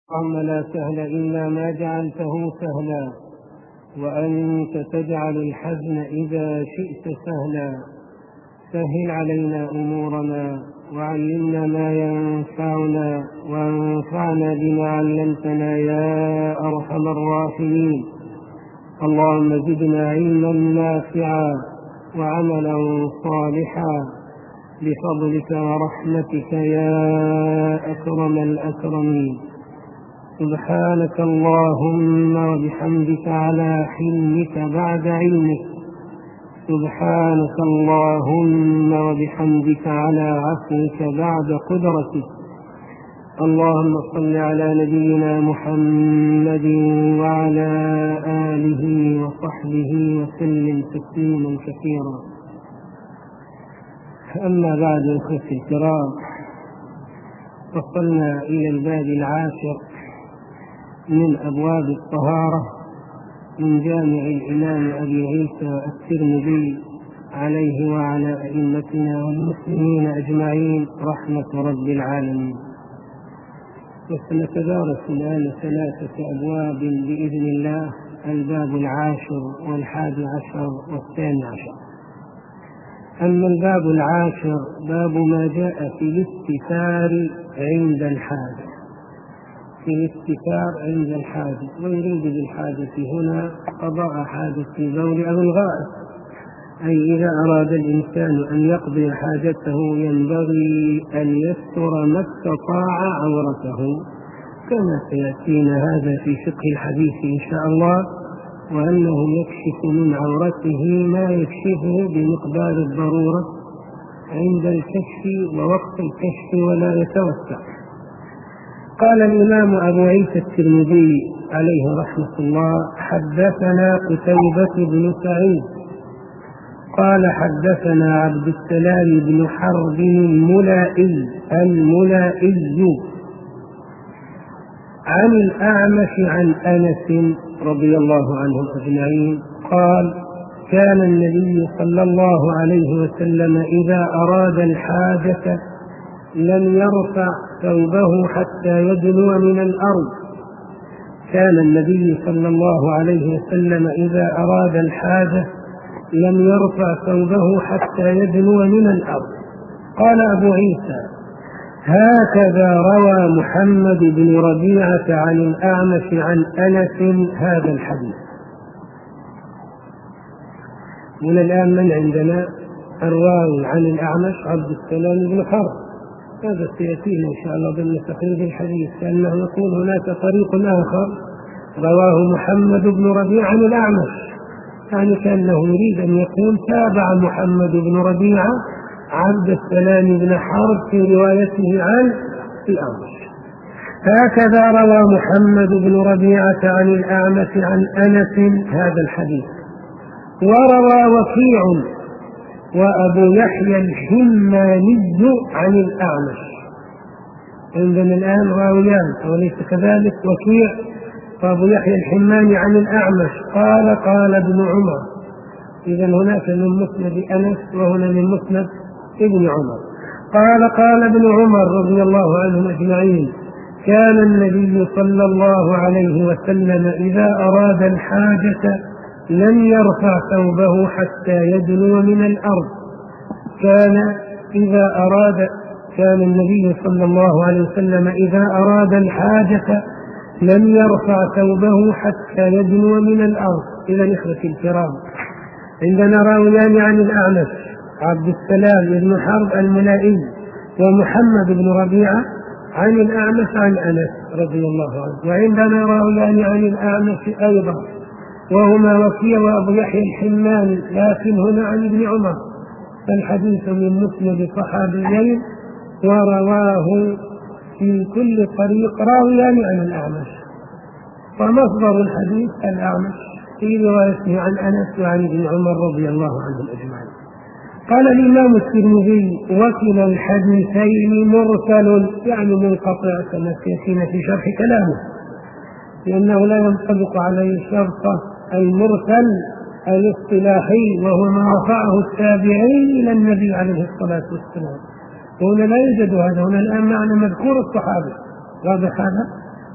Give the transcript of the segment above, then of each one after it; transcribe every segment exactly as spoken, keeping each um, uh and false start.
اللهم لا سهل إلا ما جعلته سهلا، وأنت تجعل الحزن إذا شئت سهلا. سهل علينا أمورنا وعلمنا ما ينفعنا وانفعنا بما علمتنا يا أرحم الراحمين. اللهم زدنا علما نافعا وعملا صالحا بفضلك ورحمتك يا أكرم الأكرمين. سبحانك اللهم وبحمدك على حلمك بعد علمك. سبحانك اللهم وبحمدك على عفوك بعد قدرتك. اللهم صل على نبينا محمد وعلى آله وصحبه وسلم تسليما كثيرا. أما بعد أخوتي الكرام، وصلنا إلى الباب العاشر من أبواب الطهارة من جامع الإمام أبي عيسى الترمذي عليه وعلى أئمتنا والمسلمين أجمعين رحمة رب العالمين. وسنتدارس الآن ثلاثة أبواب بإذن الله، الباب العاشر والحادي عشر والثاني عشر. أما الباب العاشر باب ما جاء في الاستثار عند الحاجة، في الاستثار عند الحاجة، ويريد بالحاجة هنا قضاء حاجة البول أو الغائط، أي إذا أراد الإنسان أن يقضي حاجته ينبغي أن يستر ما استطاع عورته، كما سيأتينا هذا في فقه الحديث إن شاء الله، وأنه يكشف من عورته ما يكشفه بمقدار الضرورة عند الكشف ووقت الكشف ولا يتوسع. قال الإمام أبو عيسى الترمذي عليه رحمة الله: حدثنا قتيبة بن سعيد قال حدثنا عبد السلام بن حرب الملائي الملائي عن الأعمش عن أنس رضي الله عنهم أجمعين قال: كان النبي صلى الله عليه وسلم إذا أراد الحاجة لم يرفع ثوبه حتى يدنو من الأرض. كان النبي صلى الله عليه وسلم إذا أراد الحاجة لم يرفع ثوبه حتى يدنو من الأرض. قال أبو عيسى: هكذا روى محمد بن ربيعة عن الأعمش عن أنس هذا الحديث. من الآن من عندنا الراوي عن الأعمش عبد السلام بن حرب، هذا سيأتينا إن شاء الله ضمن تقريب الحديث، لأنه يقول هناك طريق آخر رواه محمد بن ربيعة عن الأعمش، يعني كأنه يريد أن يكون تابع محمد بن ربيعة عبد السلام بن حرب في روايته عن الأعمش. هكذا روى محمد بن ربيعة عن الأعمش عن أنس هذا الحديث. وروى وكيع وأبو يحيى الحماني عن الأعمش. عندنا الآن راويان وليس كذلك، وكيع وأبو يحيى الحماني عن الأعمش. قال قال ابن عمر، إذا هناك من مسند أنس وهنا من مسند ابن عمر. قال قال ابن عمر رضي الله عنهم أجمعين: كان النبي صلى الله عليه وسلم إذا أراد الحاجة لم يرفع ثوبه حتى يدنو من الأرض. كان إذا أراد كان النبي صلى الله عليه وسلم إذا أراد الحاجة لم يرفع ثوبه حتى يدنو من الأرض. إذا إخوتي الكرام، عندنا راويان عن الأعمش: عبد السلام بن حرب الملائي ومحمد بن ربيعة عن الأعمش عن أنس رضي الله عنه. وعندنا راويان عن الأعمش أيضا وهما وكيع وأبو يحيى الحماني، لكن هنا عن ابن عمر، فالحديث من مسند صحابيين ورواه في كل طريق راويان عن الأعمش، ومصدر الحديث الأعمش في روايته عن أنس وعن ابن عمر رضي الله عنهم أجمعين. قال الإمام الترمذي: وكلا الحديثين مرسل، يعني منقطع، كما سيأتينا في شرح كلامه، لأنه لا ينطبق عليه شرط المرسل الاصطلاحي وهو ما رفعه التابعي إلى النبي عليه الصلاة والسلام، وهنا لا يوجد هذا. هنا الآن معنى مذكور الصحابة، واضح هذا؟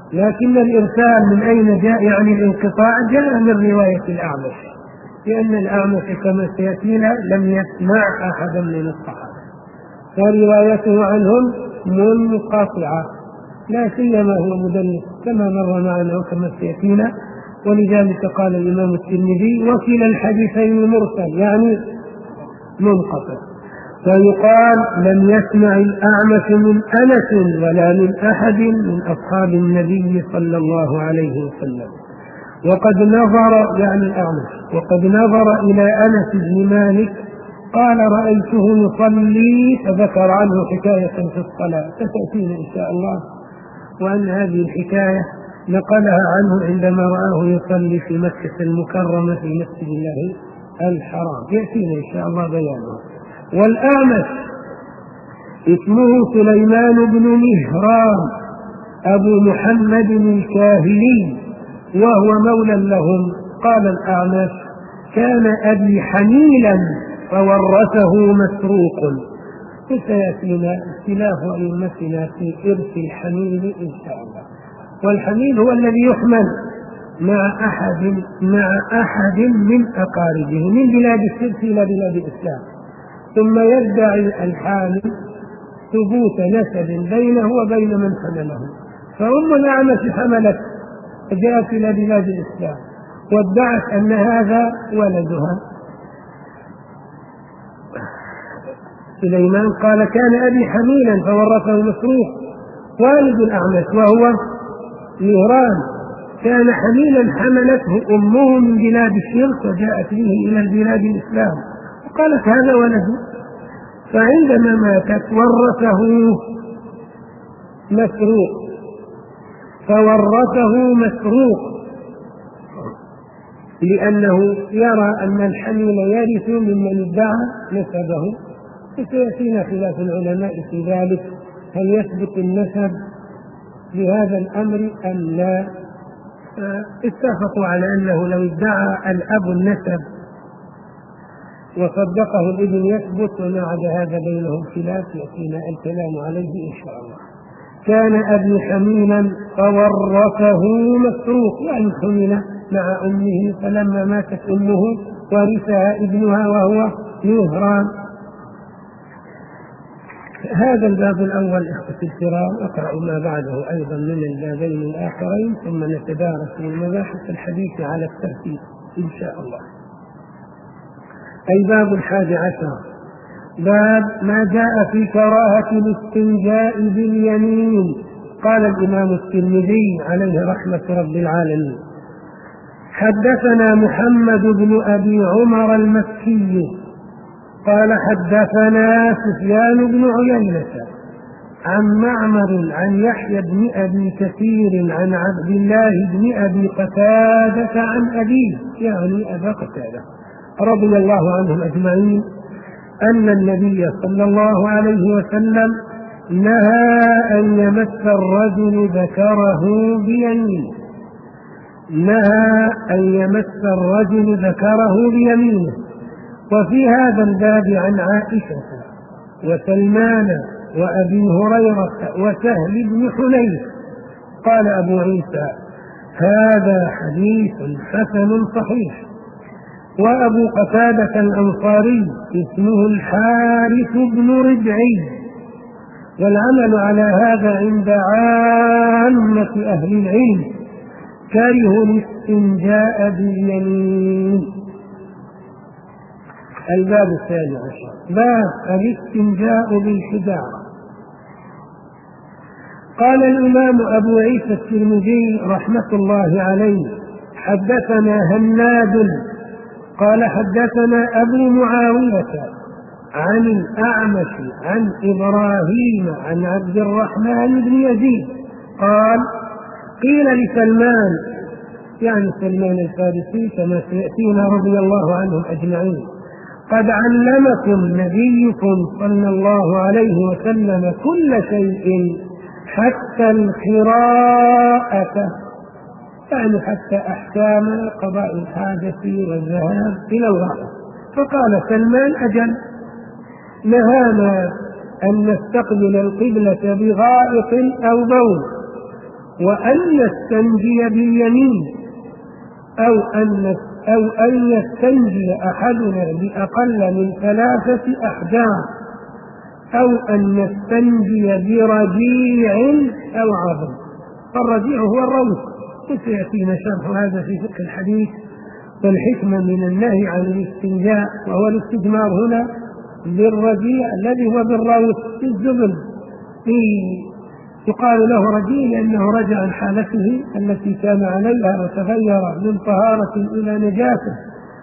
لكن الإرسال من أين جاء؟ يعني الانقطاع جاء من رواية الأعمش، لأن الأعمش كما سيأتينا لم يسمع أحدا من الصحابة، فروايته عنهم منقطعة، لا سيما هو مدلس كما مر معنا وكما سيأتينا. ولذلك قال الإمام الترمذي وكلا الحديثين مرسل يعني منقطع. فيقال لم يسمع الأعمش من أنس ولا من أحد من أصحاب النبي صلى الله عليه وسلم. وقد نظر يعني الأعمش وقد نظر إلى أنس بن مالك قال رأيته يصلي، فذكر عنه حكاية في الصلاة ستأتينا إن شاء الله، وأن هذه الحكاية نقلها عنه عندما رآه يصلي في مكة المكرمة في مسجد الله الحرام، يأتينا إن شاء الله بيانه. والأعمش اسمه سليمان بن مهران أبو محمد الكاهلي وهو مولى لهم. قال الأعمش كان أبي حميلا فورثه مسروق، وسيأتينا اختلاف أئمتنا في إرث الحميل إن شاء الله. والحميل هو الذي يحمل مع أحد مع أحد من أقاربه من بلاد الشرك إلى بلاد الإسلام، ثم يدعي الحامل ثبوت نسب بينه وبين من حمله. فأم الأعمش حملت جاءت إلى بلاد الإسلام وادعت أن هذا ولدها. سليمان قال كان أبي حميلا فورثه مسروق، والد الأعمش وهو مهران كان حميلا حملته أمه من بلاد الشرك وجاءت به إلى البلاد الإسلام، وقالت هذا ولده. فعندما ماتت ورثه مسروق فورثه مسروق لأنه يرى أن الحميل يرث ممن ادعى نسبه. وسيأتينا خلاف العلماء في ذلك، هل يثبت النسب لهذا الأمر أم لا؟ اتفقوا على أنه لو ادعى الأب النسب وصدقه الابن يثبت، وما عدا هذا بينهم خلاف يأتينا الكلام عليه إن شاء الله. كان أبي حميلا فورثه مسروق يعني حمل مع أمه، فلما ماتت أمه ورثها ابنها وهو مهران. هذا الباب الأول إخوتي الكرام، أقرأ ما بعده أيضا من البابين الآخرين ثم نتدارس من مباحث الحديث على الترتيب إن شاء الله. الباب الحادي عشر باب ما جاء في كراهة الاستنجاء باليمين. قال الإمام الترمذي عليه رحمة رب العالمين حدثنا محمد بن أبي عمر المكي قال حدثنا سفيان بن عيينة عن معمر عن يحيى بن أبي كثير عن عبد الله بن أبي قتادة عن أبيه يعني أبا قتادة رضي الله عنهم أجمعين أن النبي صلى الله عليه وسلم نهى أن يمس الرجل ذكره بيمينه نهى أن يمس الرجل ذكره بيمينه. وفي هذا الباب عن عائشة وسلمان وأبي هريرة وسهل بن حنيف. قال أبو عيسى هذا حديث حسن صحيح. وأبو قتادة الأنصاري اسمه الحارث بن ربعي، والعمل على هذا عند عامة أهل العلم، كره الاستنجاء باليمين. الباب الثاني عشر باب الاستنجاء بالحجارة. قال الإمام أبو عيسى الترمذي رحمة الله عليه حدثنا هناد قال حدثنا أبو معاوية عن الأعمش عن إبراهيم عن عبد الرحمن بن يزيد قال قيل لسلمان يعني سلمان الفارسي كما سيأتينا رضي الله عنهم أجمعين قد علمكم نبيكم صلى الله عليه وسلم كل شيء حتى القراءة يعني حتى أحكام قضاء الحاجة والذهاب إلى الغائط. فقال سلمان أجل نهانا أن نستقبل القبلة بغائط أو بول، وأن يستنجي باليمين، أو أن أو أن يستنجي أحدنا بأقل من ثلاثة أحجار، أو أن يستنجي برجيع أو عظم. فالرجيع هو الروث، وسيأتينا شرح هذا في فقه الحديث والحكمة من النهي عن الاستنجاء، وهو الاستجمار هنا بالرجيع الذي هو بالروث في الزبل، يقال له رجيع لأنه رجع عن حالته التي كان عليها وتغير من طهارة إلى نجاسة.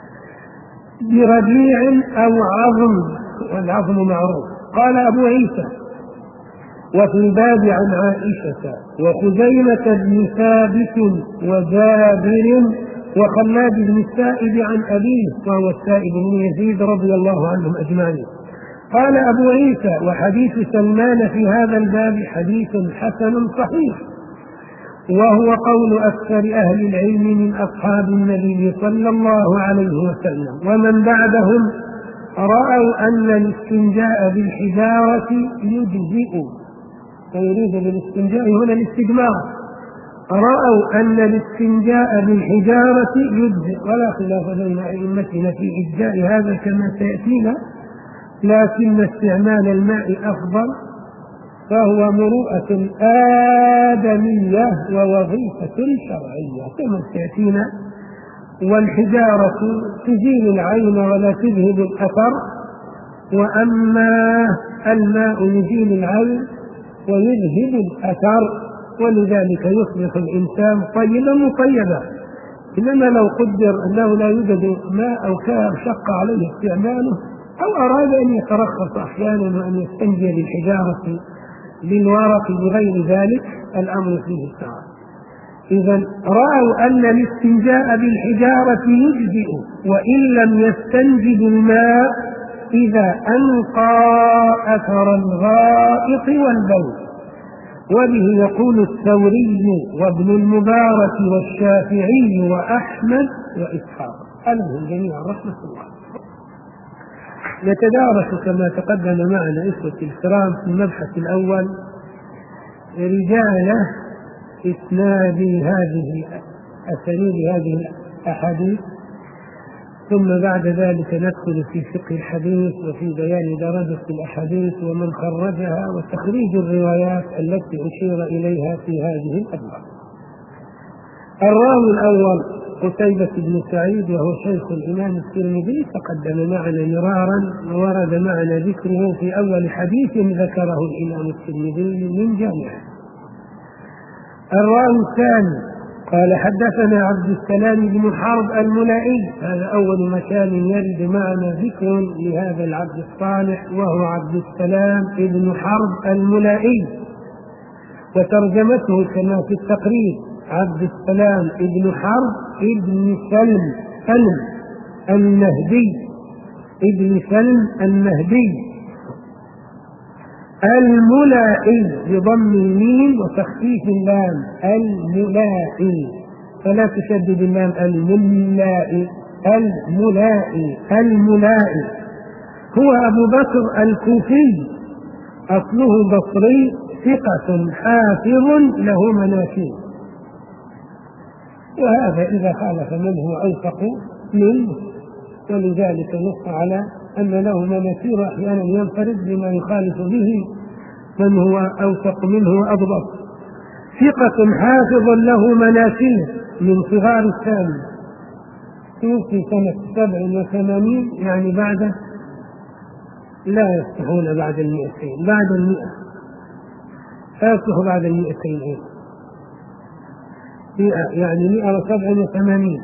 برجيع أو عظم، والعظم معروف. قال أبو عيسى: وفي الباب عن عائشة وخزيمة بن ثابت وجابر وخلاد بن السائب عن أبيه، وهو السائب بن يزيد رضي الله عنهم أجمعين. قال أبو عيسى: وحديث سلمان في هذا الباب حديث حسن صحيح، وهو قول أكثر أهل العلم من أصحاب النبي صلى الله عليه وسلم، ومن بعدهم رأوا أن الاستنجاء بالحجارة يجزئ، ويريد بالاستنجاء هنا الاستجمار، رأوا أن الاستنجاء بالحجارة يجزئ، ولا خلاف بين أئمتنا في إجزاء هذا كما سيأتينا، لكن استعمال الماء أفضل، فهو مروءة آدمية ووظيفة شرعية كما سيأتينا. والحجارة تزيل العين ولا تذهب الأثر، وأما الماء يزيل العين ويذهب الأثر، ولذلك يصبح الإنسان طيبا مطيبا. إنما لو قدر أنه لا يوجد ماء أو كان شق عليه استعماله، أو أراد أن يترخص أحيانا وأن يستنجي بالحجارة بالورق بغير ذلك، الأمر فيه سواء. إذا رأوا أن الاستنجاء بالحجارة يجزئ وإن لم يستنج بالماء إذا أنقى أثر الغائط والبول. وبه يقول الثوري وابن المبارك والشافعي وأحمد وإسحاق، ألهم جميعا رحمة الله. نتدارس كما تقدم معنا إخوة الكرام في المبحث الأول رجال إسناد هذه أسانيد هذه الأحاديث، ثم بعد ذلك ندخل في فقه الحديث وفي بيان درجة الأحاديث ومن خرجها وتخريج الروايات التي أشير إليها في هذه الأبواب. الراوي الأول قتيبة بن سعيد، وهو شيخ الإمام الترمذي، تقدم معنا مرارا وورد معنا ذكره في أول حديث ذكره الإمام الترمذي من جامعه. الراوي الثاني قال: حدثنا عبد السلام بن حرب الملائي، هذا أول مكان يرد معنا ذكر لهذا العبد الصالح، وهو عبد السلام بن حرب الملائي، وترجمته كما في التقريب: عبد السلام بن حرب ابن سلم سلم النهدي، ابن سلم النهدي الملائي بضم الميم وتخفيف اللام، الملائي، فلا تشدد اللام، الملائي الملائي الملائي. هو أبو بكر الكوفي، أصله بصري، ثقة حافظ له مناكير، وهذا إذا خالف من هو أوثق منه، ولذلك نص على أن له مناكير أحيانا ينفرد بما يخالف به من هو أوثق منه وأضبط. ثقة حافظ له مناكير من صغار الثاني، توفي سنة سبع وثمانين، يعني بعد لا يصلحون بعد المئتين، بعد المئة لا يصلح بعد المئتين، يعني مئة وسبع وثمانين.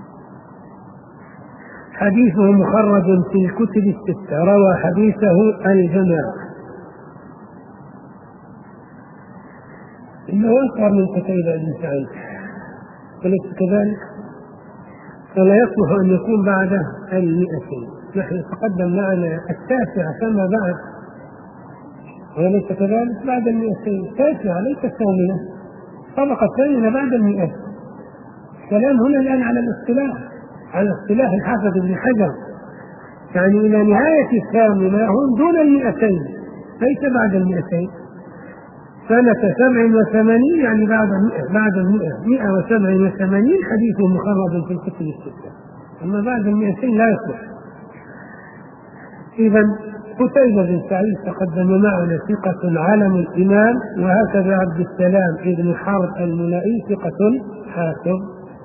حديثه مخرج في الكتب الستة، روى حديثه الجماعة. إنه أكثر من قتيبة بن سعيد، أليس كذلك؟ فلا يصلح أن يكون بعد المئتين. نحن تقدم معنا التاسعة كما بعد، وليس كذلك؟ بعد المئتين، تاسعة ليس الثامنة، طبقة ثانية بعد المئة. الكلام هنا الآن على الاصطلاح، على اصطلاح الحافظ ابن حجر، يعني إلى نهاية الثامنة هم دون المئتين، ليس بعد المئتين. سنة سبع وثمانين يعني بعد المئة بعد المئة مئة وسبع وثمانين حديث مخرج في الكتب الستة، أما بعد المئتين لا يصلح. إذا قتيبة بن سعيد تقدم معنا ثقة علم الإمام، وهكذا عبد السلام ابن حرب الملائي ثقة حافظ.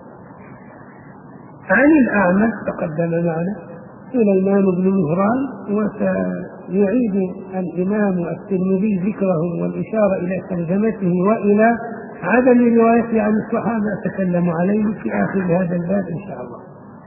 عن الأعمش تقدم معنا سليمان بن مهران، وسيعيد الإمام الترمذي ذكره والإشارة إلى ترجمته وإلى عدم روايته عن الصحابة أتكلم عليه في آخر هذا الباب إن شاء الله.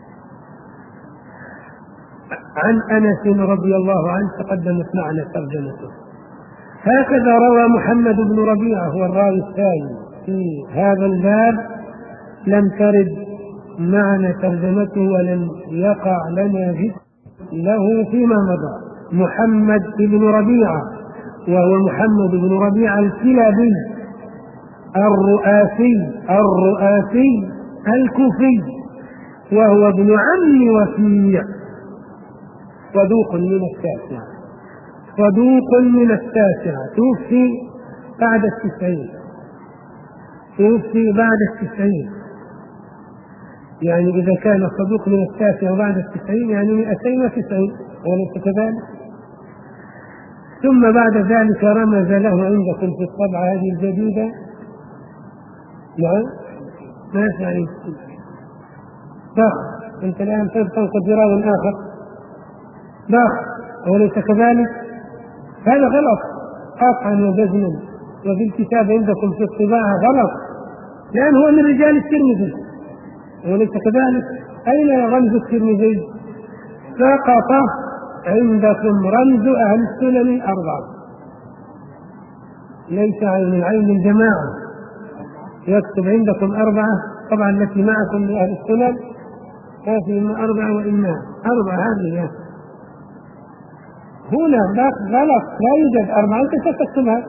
عن أنس رضي الله عنه تقدمت معنا ترجمته. هكذا روى محمد بن ربيعة هو الراوي الثاني في هذا الباب، لم ترد معنا ترجمته ولم يقع لنا ذكر له فيما مضى. محمد بن ربيعة وهو محمد بن ربيعة الكلابي الرؤاسي الرؤاسي الكوفي، وهو ابن عم وكيع، صدوق من التاسعة صدوق من التاسعة توفي بعد التسعين توفي بعد التسعين يعني إذا كان صدوق من التاسعة بعد التسعين يعني مئتين وتسعين، وليس كذلك؟ ثم بعد ذلك رمز له عندكم في الطبعة هذه الجديدة، نعم ما يعني ضخ، أنت الآن تنقد راوي آخر ضخ، وليس كذلك؟ هذا غلط قطعا وجزما، وفي الكتاب عندكم في الطباعة غلط، لأن هو من رجال الترمذي، وليس كذلك؟ أين رمز الترمذي؟ سقط عندكم رمز أهل السنن الأربعة، ليس من عين الجماعة، يكتب عندكم أربعة، طبعا التي معكم لأهل السنن هذه إما أربعة وإما أربعة، هذه هنا غلط، لا يوجد أربعة، أنت ستكتبها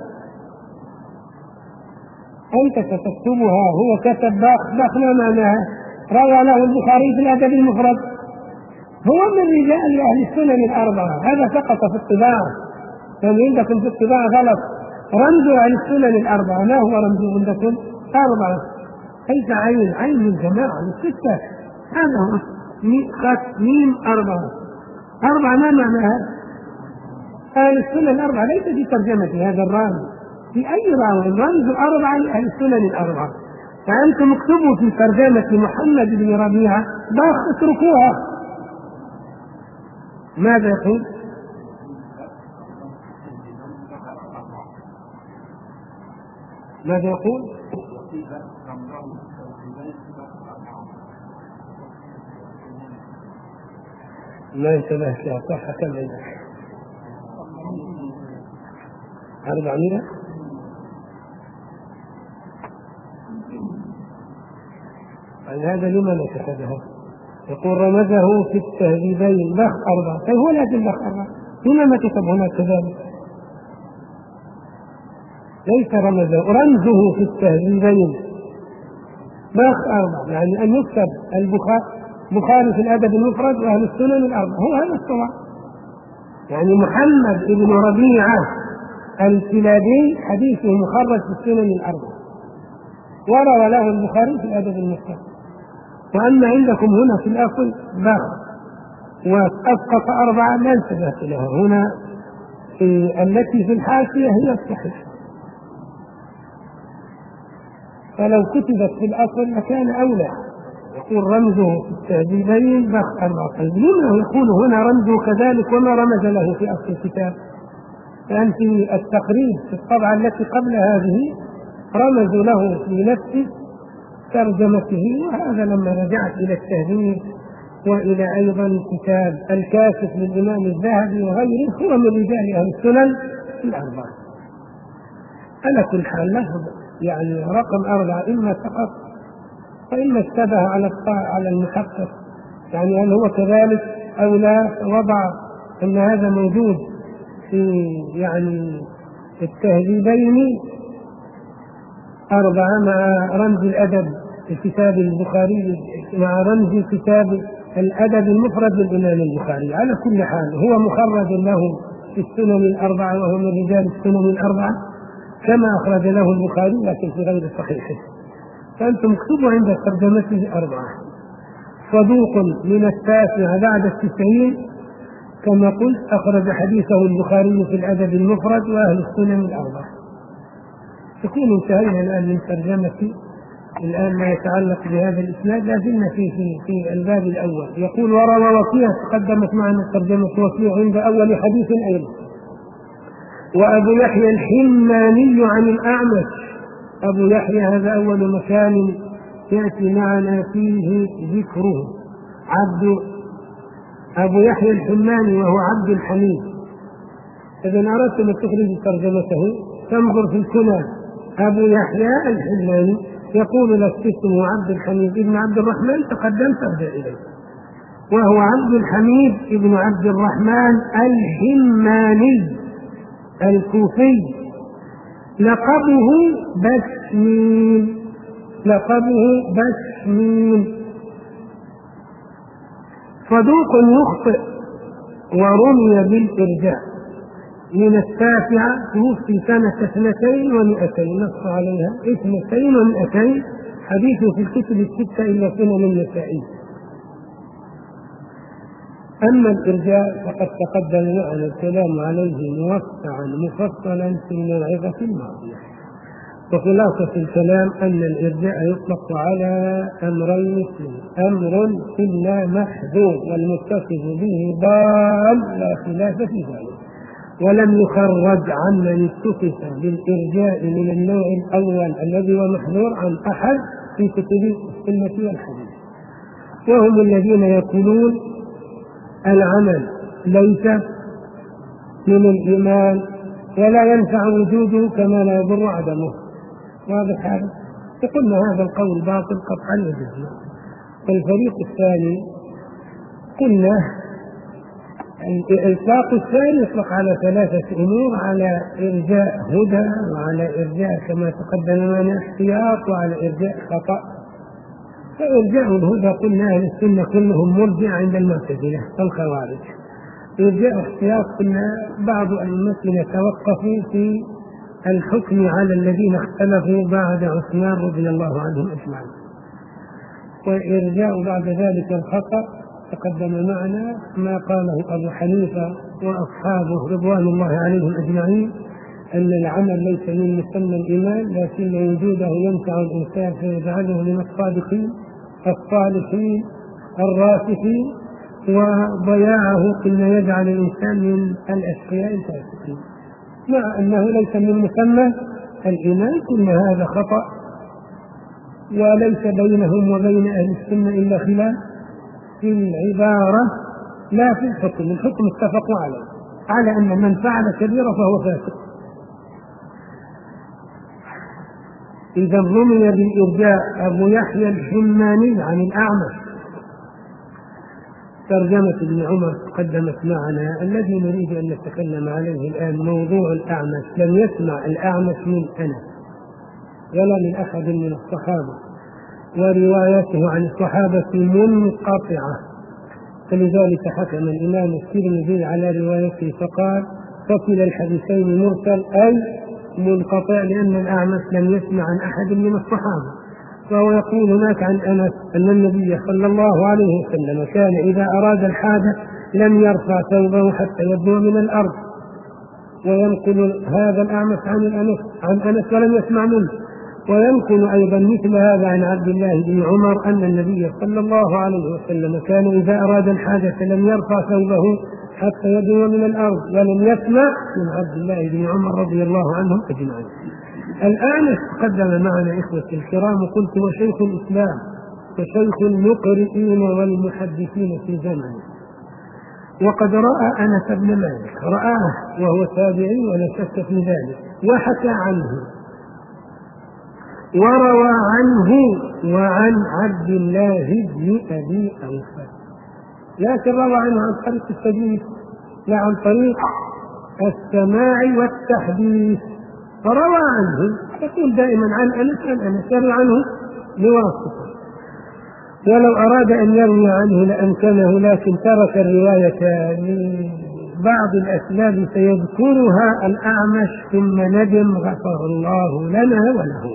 أنت ستكتبها هو كتب باخ باخ ما معناها؟ روى له البخاري في الأدب المفرد، هو من رجال أهل السنن الأربعة، هذا سقط في الطباعة، يعني عندكم في الطباعة غلط، رمز أهل السنن الأربعة، ما هو رمز عندكم؟ أربعة، ليس عين عين الجماعة الستة، هذا هو خط ميم أربعة أربعة، ما معناها؟ أهل السنن الأربعة، ليس في ترجمة هذا الرامز، في أي راوي رمز أربعة لأهل السنن الأربعة، فأنتم اكتبوا في ترجمة محمد بن ربيعة باخ اتركوها. ماذا يقول؟ ماذا يقول؟ ما انتبهت لها، صح كم عندك؟ أربعمائة؟ هذا لما لا كتبها؟ يقول رمزه في التهذيبين بخ أربعة، طيب هو لازم بخ أربعة، لما ما كتب هنا كذلك؟ ليس رمزه، رمزه في التهذيبين بخ أربعة، يعني أن يكتب البخاري في الأدب المفرد وأهل السنن الأربعة، هو هذا الصواب، يعني محمد بن ربيعة الكلابي حديثه مخرج في السنن الأربعة، وروى له البخاري في الأدب المفرد. وأما عندكم هنا في الأصل بخ وأسقط أربعة لا انتبهت لها، هنا في التي في الحاشية هي الصحيحة، فلو كتبت في الأصل لكان أولى، يقول رمزه في التهذيبين بخ أربعة، طيب لما يقول هنا رمزه كذلك وما رمز له في أصل الكتاب؟ لأن في التقريب في الطبعة التي قبل هذه رمزوا له في نفس ترجمته، وهذا لما رجعت إلى التهذيب وإلى أيضا كتاب الكاشف للإمام الذهبي وغيره هو من رجال أهل السنن الأربعة. على كل حال له يعني رقم أربعة إما سقط وإما اشتبه على على المحقق، يعني هل هو كذلك أو لا، وضع أن هذا موجود في يعني التهذيبين أربعة مع رمز الأدب في كتاب البخاري مع رمز كتاب الأدب المفرد للإمام البخاري. على كل حال هو مخرج له في السنن الأربعة وهو من رجال السنن الأربعة، كما أخرج له البخاري لكن في غير صحيحه. فأنتم اكتبوا عند ترجمته أربعة: صدوق من التاسعة بعد التسعين، كما قلت أخرج حديثه البخاري في الأدب المفرد وأهل السنن الأربعة. تكون انتهينا الآن من ترجمة الآن ما يتعلق بهذا الإسناد. لازلنا في في في الباب الأول. يقول: وروى وكيع، تقدمت معنا ترجمة وكيع عند أول حديث أيضا. وأبو يحيى الحماني عن الأعمش. أبو يحيى هذا أول مكان يأتي معنا فيه ذكره. عبد أبو يحيى الحماني وهو عبد الحميد. إذا أردت أن تخرج ترجمته تنظر في الكنى: أبو يحيى الحماني. يقول لك اسمه عبد الحميد ابن عبد الرحمن، تقدمت أرجع إليه، وهو عبد الحميد ابن عبد الرحمن الحماني الكوفي. لقبه بسمين، لقبه بسمين. صدوق يخطئ ورمي بالإرجاء. من التاسعة، توفي سنة اثنتين ومئتين، نص عليها اثنتين ومئتين، حديثه في الكتب الستة إلا سنن النسائي. أما الإرجاء فقد تقدم معنا الكلام عليه موسعا مفصلا في الموعظة الماضية. وخلاصة الكلام أن الإرجاء يطلق على أمرين: أمر في الله محذور والمتصف به ضال لا خلاف في ذلك، ولم يخرج عن من اتصف بالإرجاء من النوع الأول الذي هو محذور عن أحد في كتب السنة والحديث، وهم الذين يقولون العمل ليس من الإيمان ولا ينفع وجوده كما لا يضر عدمه. واضح هذا؟ فقلنا هذا القول باطل قطعا وجزما. والفريق الثاني قلنا الإطلاق الثاني يطلق على ثلاثة أمور: على إرجاء هدى، وعلى إرجاء كما تقدم معنا احتياط، وعلى إرجاء خطأ. فإرجاء الهدى قلنا أهل السنة كلهم مرجع عند المعتزلة والخوارج. إرجاء احتياط قلنا بعض أئمتنا توقفوا في الحكم على الذين اختلفوا بعد عثمان رضي الله عنهم أجمعين. وإرجاء بعد ذلك الخطأ تقدم معنا ما قاله أبو حنيفة وأصحابه رضوان الله عليهم أجمعين، أن العمل ليس من مسمى الإيمان، لكن وجوده ينفع الإنسان فيجعله من الصادقين الصالحين الراسخين، وضياعه قلنا يجعل الإنسان من الأشقياء الفاسقين، مع أنه ليس من مسمى الإيمان. كل هذا خطأ، وليس بينهم وبين أهل السنة إلا خلاف في العبارة لا في الحكم. الحكم اتفقوا عليه على أن من فعل كبيرة فهو فاسق. إذا رمي بالإرجاء أبو يحيى الحماني عن الأعمش. ترجمة ابن عمر قدمت معنا. الذي نريد أن نتكلم عليه الآن موضوع الأعمش. لم يسمع الأعمش من أنس ولا من أحد من الصحابة، وروايته عن الصحابة منقطعة، فلذلك حكم الإمام الترمذي على روايته فقال: فكلا الحديثين مرسل أي منقطع، لأن الأعمش لم يسمع عن أحد من الصحابة. فهو يقول هناك عن أنس أن النبي صلى الله عليه وسلم كان إذا أراد الحاجة لم يرفع ثوبه حتى يبدو من الأرض. وينقل هذا الأعمش عن أنس عن أنس ولم يسمع منه. وينقل أيضا مثل هذا عن عبد الله بن عمر أن النبي صلى الله عليه وسلم كان إذا أراد الحاجة لم يرفع ثوبه حتى يبدو من الأرض، ولم يسمع من عبد الله بن عمر رضي الله عنهم أجمعين. الآن تقدم معنا إخوة الكرام، قلت وشيخ الإسلام وشيخ المقرئين والمحدثين في زمنه، وقد رأى أنس بن مالك، رآه وهو تابعي ولا شك في ذلك، وحكى عنه وروى عنه وعن عبد الله بن أبي أوفى، لكن روى عنه عن طريق التدليس لا عن طريق السماع والتحديث. فروى عنه، يقول دائما عن أنس عن أنس، يروي عنه بواسطة، ولو أراد أن يروي عنه لأمكنه، لكن ترك الرواية بعض الأسباب سيذكرها الأعمش ثم ندم غفر الله لنا وله.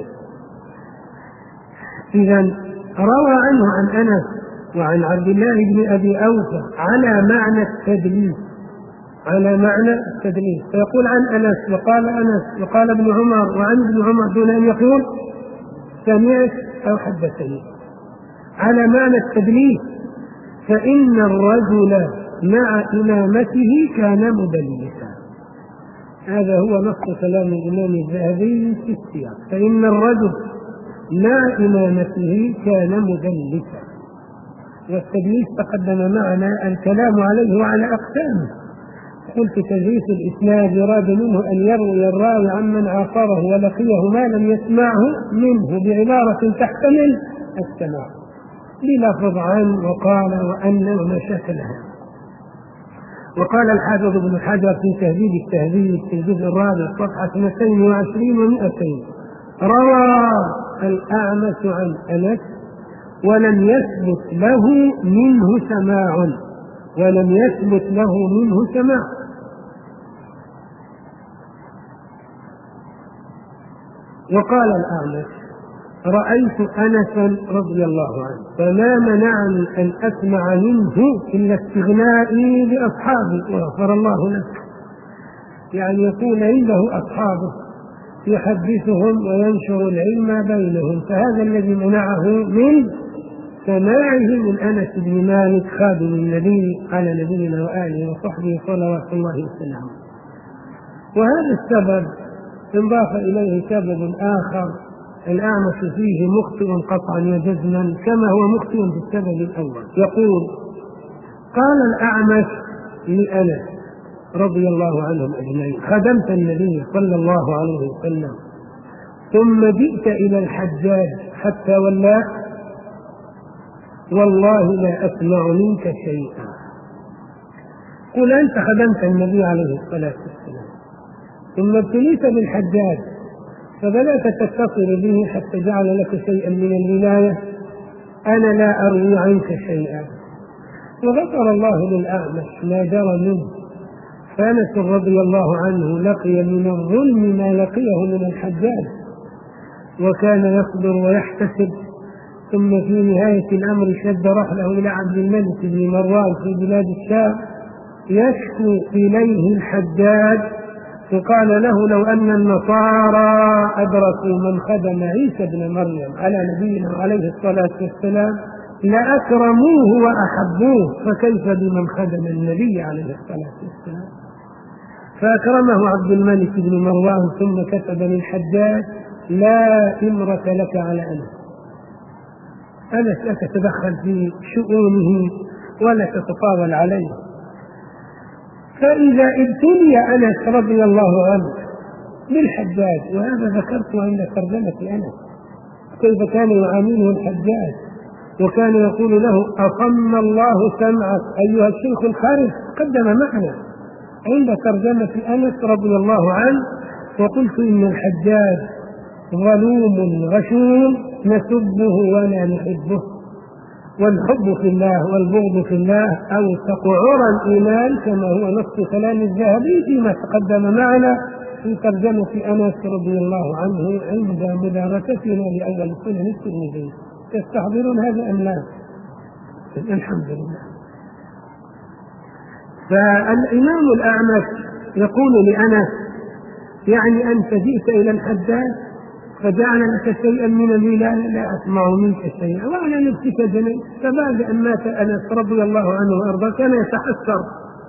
إذا روى عنه عن أنس وعن عبد الله بن أبي أوفى على معنى التدليس، على معنى التدليس، فيقول عن أنس وقال أنس وقال ابن عمر وعن ابن عمر دون أن يقول سمعت أو حدثني، على معنى التدليس. فإن الرجل مع إمامته كان مدلسا، هذا هو نص كلام الإمام الذهبي في السياق، فإن الرجل مع إمامته كان مدلسا. والتدليس تقدم معنا الكلام عليه وعلى أقسامه. قلت تدليس الإسناد يراد منه أن يروي الراوي عمن عاصره ولقيه ما لم يسمعه منه بعبارة تحتمل السماع بلفظ عن وقال وأن وما شاكلها. وقال الحافظ ابن حجر في تهذيب التهذيب في الجزء الرابع صفحة اثنتين وعشرين ومئتين: روى الأعمش عن أنس ولم يثبت له منه سماع، ولم يثبت له منه سماع. وقال الأعمش: رأيت أنسا رضي الله عنه فما منعني أن أسمع منه إلا استغنائي بأصحابي وغفر الله لك. يعني يكون عنده أصحابه يحدثهم وينشر العلم بينهم، فهذا الذي منعه من سماعه من أنس بن مالك خادم النبي على نبينا وآله وصحبه صلوات الله وسلامه. وهذا السبب انضاف إليه سبب آخر الأعمش فيه مخطئ قطعا وجزما كما هو مخطئ في السبب الأول. يقول: قال الأعمش لأنس رضي الله عنهم أجمعين: خدمت النبي صلى الله عليه وسلم ثم جئت إلى الحجاج حتى ولاه، والله لا أسمع منك شيئا. قل أنت خدمت النبي عليه الصلاة والسلام ثم ابتليت بالحجاج فبدأت تتصل به حتى جعل لك شيئا من الولاية، أنا لا أروي عنك شيئا. وغفر الله للأعمش ما جرى منه، فأنس رضي الله عنه لقي من الظلم ما لقيه من الحجاج وكان يصبر ويحتسب، ثم في نهاية الأمر شد رحله إلى عبد الملك بن مروان في بلاد الشام يشكو إليه الحجاج، فقال له: لو أن النصارى أدركوا من خدم عيسى بن مريم على نبينا عليه الصلاة والسلام لأكرموه وأحبوه، فكيف بمن خدم النبي عليه الصلاة والسلام؟ فأكرمه عبد الملك بن مروان ثم كتب للحجاج: لا إمرة لك على أنس، أنس لا تتدخل في شؤونه ولا تتطاول عليه. فإذا ابتلي أنس رضي الله عنه بالحجاج، وهذا ذكرت عند ترجمة أنس كيف كان يعامله الحجاج، وكان يقول له: أصم الله سمعك أيها الشيخ الخارج، قدم معنا عند ترجمة أنس رضي الله عنه. وقلت إن الحجاج ظلوم غشوم نسبه ولا نحبه، والحب في الله والبغض في الله أوثق عرى الإيمان، كما هو نص كلام الذهبي فيما تقدم معنا في ترجمة أنس رضي الله عنه عند مدارستنا لأول سنن الترمذي. تستحضرون هذا أم لا؟ الحمد لله. فالإمام الأعمش يقول لأنس: يعني أنت جئت إلى الحجاج فجعل لك شيئا من الولاية لا أسمع منك شيئا، وعلى نفسك جنيت. فبعد أن مات أنس رضي الله عنه وأرضاه كان يتحسر.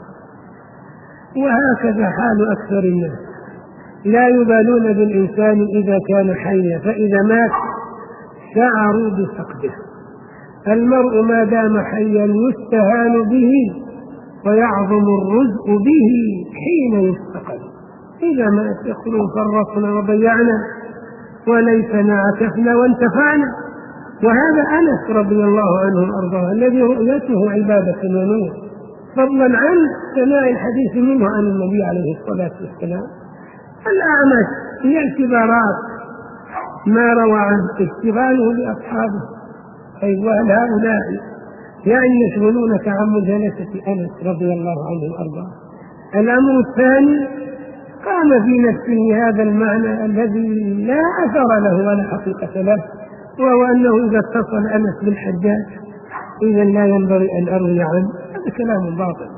وهكذا حال أكثر الناس، لا يبالون بالإنسان إذا كان حيا، فإذا مات شعروا بفقده. المرء ما دام حيا يستهان به ويعظم الرزق به حين يستقل، إذا مات يقولون فرطنا وضيعنا وليتنا عكفنا وانتفعنا. وهذا أنس رضي الله عنه وأرضاه الذي رؤيته عبادة ونور، فضلا عن سماع الحديث منه عن النبي عليه الصلاة والسلام. الأعمش في اعتبارات ما روى عنه اشتغاله لأصحابه، أي وهل هؤلاء يعني يشغلونك عن مجالسة أنس رضي الله عنه وأرضاه؟ الأمر الثاني قام في نفسه هذا المعنى الذي لا أثر له ولا حقيقة له، وهو أنه إذا اتصل أنس بالحجاج إذا لا ينبغي أن أروي عنه. هذا كلام باطل.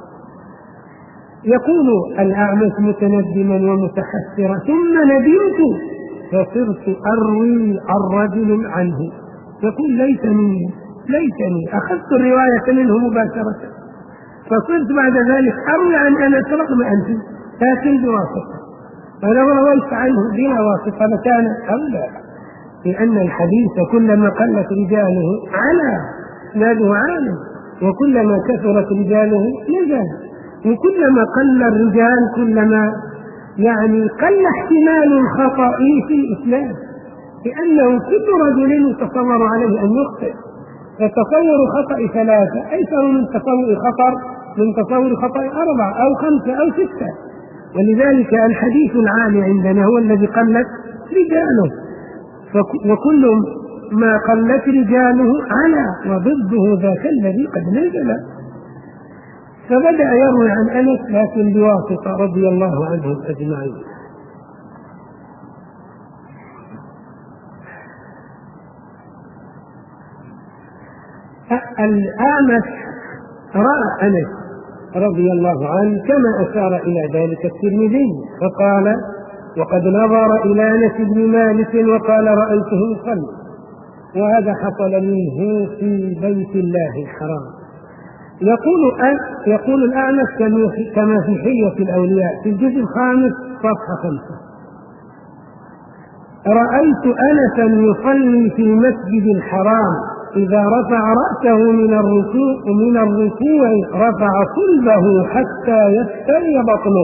يقول الأعمش متندما ومتحسرا: ثم ندمت فصرت أروي عن رجل عنه. يقول: ليتني ليتني أخذت الرواية منه مباشرة، فصرت بعد ذلك أروي عن أنس رغم أنفي، لكن بواسطة. فلو رويت عنه بلا واسطة لكان أولى، لأن الحديث كلما قلت رجاله على إسناده عالم، وكلما كثرت رجاله نزل، وكلما قل الرجال كلما يعني قل احتمال الخطأ في الإسلام، لأنه كل رجل يتصور عليه أن يخطئ، فتصور خطأ ثلاثة أيسر من تصور خطر من تصور خطأ أربعة أو خمسة أو ستة. ولذلك الحديث العالي عندنا هو الذي قلت رجاله، وكل ما قلت رجاله على، وضده ذاك الذي قد نزل. فبدأ يروي عن أنس لكن بواسطة رضي الله عنهم أجمعين. الأعمش رأى أنس رضي الله عنه كما أشار إلى ذلك الترمذي، فقال: وقد نظر إلى أنس بن مالك وقال: رأيته يصلي. وهذا حصل منه في بيت الله الحرام. يقول أن يقول الأعمش كما في حلية الأولياء في الجزء الخامس صفحة خمسة: رأيت أنسا يصلي في المسجد الحرام إذا رفع رأسه من الركوع من الركوع رفع صلبه حتى يستوي بطنه.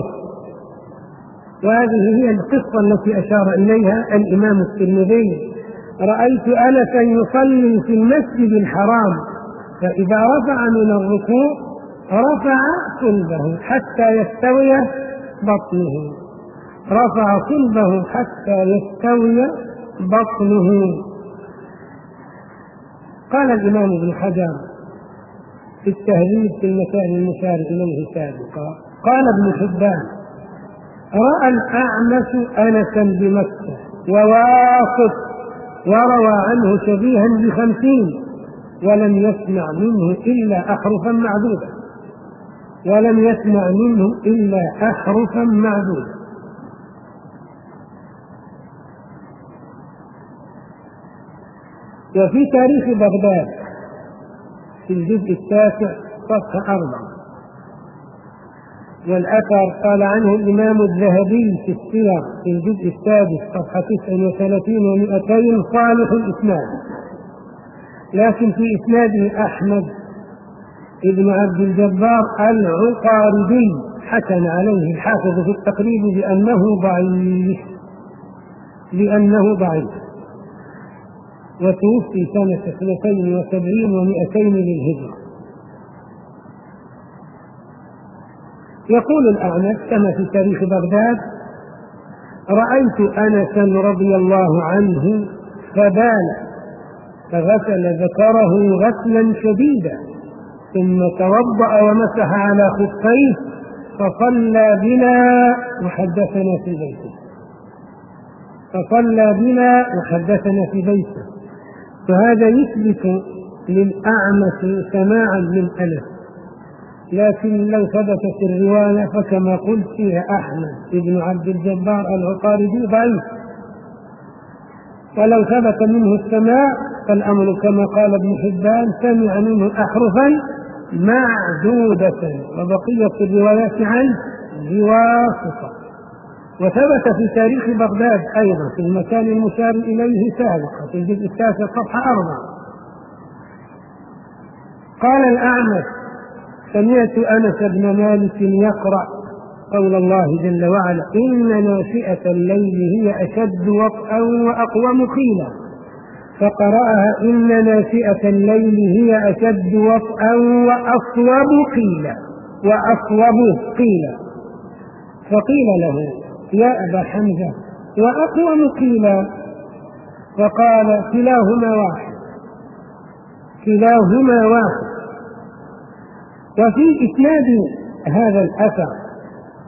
وهذه هي القصة التي أشار إليها الإمام الترمذي: رأيت أنسا يصلي في المسجد الحرام فإذا رفع من الركوع رفع صلبه حتى يستوي بطنه رفع صلبه حتى يستوي بطنه. قال الإمام ابن حجر في التهذيب في المكان المشار إليه سابقا: قال ابن حبان: رأى الأعمش أنسا بمكة وواقف وروى عنه شبيها بخمسين ولم يسمع منه إلا أحرفا معدودة ولم يسمع منه إلا أحرفا معدودة. وفي تاريخ بغداد في الجزء التاسع صفحة أربعة، والأثر قال عنه الإمام الذهبي في السير في الجزء السادس صفحة تسع وثلاثين ومئتين صالح الإسناد، لكن في إسناده أحمد ابن عبد الجبار العقاردي حكم عليه الحافظ في التقريب بأنه ضعيف لأنه ضعيف وتوفي سنة اثنتين وسبعين ومئتين للهجرة. يقول الأعمش كما في تاريخ بغداد: رأيت أنسا رضي الله عنه فبال فغسل ذكره غسلا شديدا ثم توضأ ومسح على خفيه فصلى بنا وحدثنا في بيته فصلى بنا وحدثنا في بيته فهذا يثبت للأعمش سماعا من أنس، لكن لو ثبتت الرواية فكما قلت فيها أحمد بن عبد الجبار العقاردي ضعيف، ولو ثبت منه السماع فالأمر كما قال ابن حبان: سمع منه أحرفا معدودة، وبقية الروايات عنه بواسطة. وثبت في تاريخ بغداد أيضا في المكان المشار إليه سابقا في الجزء التاسع صفحة أربعة. قال الأعمش: سمعت أنس بن مالك يقرأ قول الله جل وعلا: إن ناشئة الليل هي أشد وطئا وأقوم قيلا، فقرأها: إن ناشئة الليل هي أشد وطئا وأصوب قيلا وأصوب قيلا. فقيل له: يا أبا حمزة وأقوم قيلا؟ فقال: كلاهما واحد كلاهما واحد. وفي إسناد هذا الأثر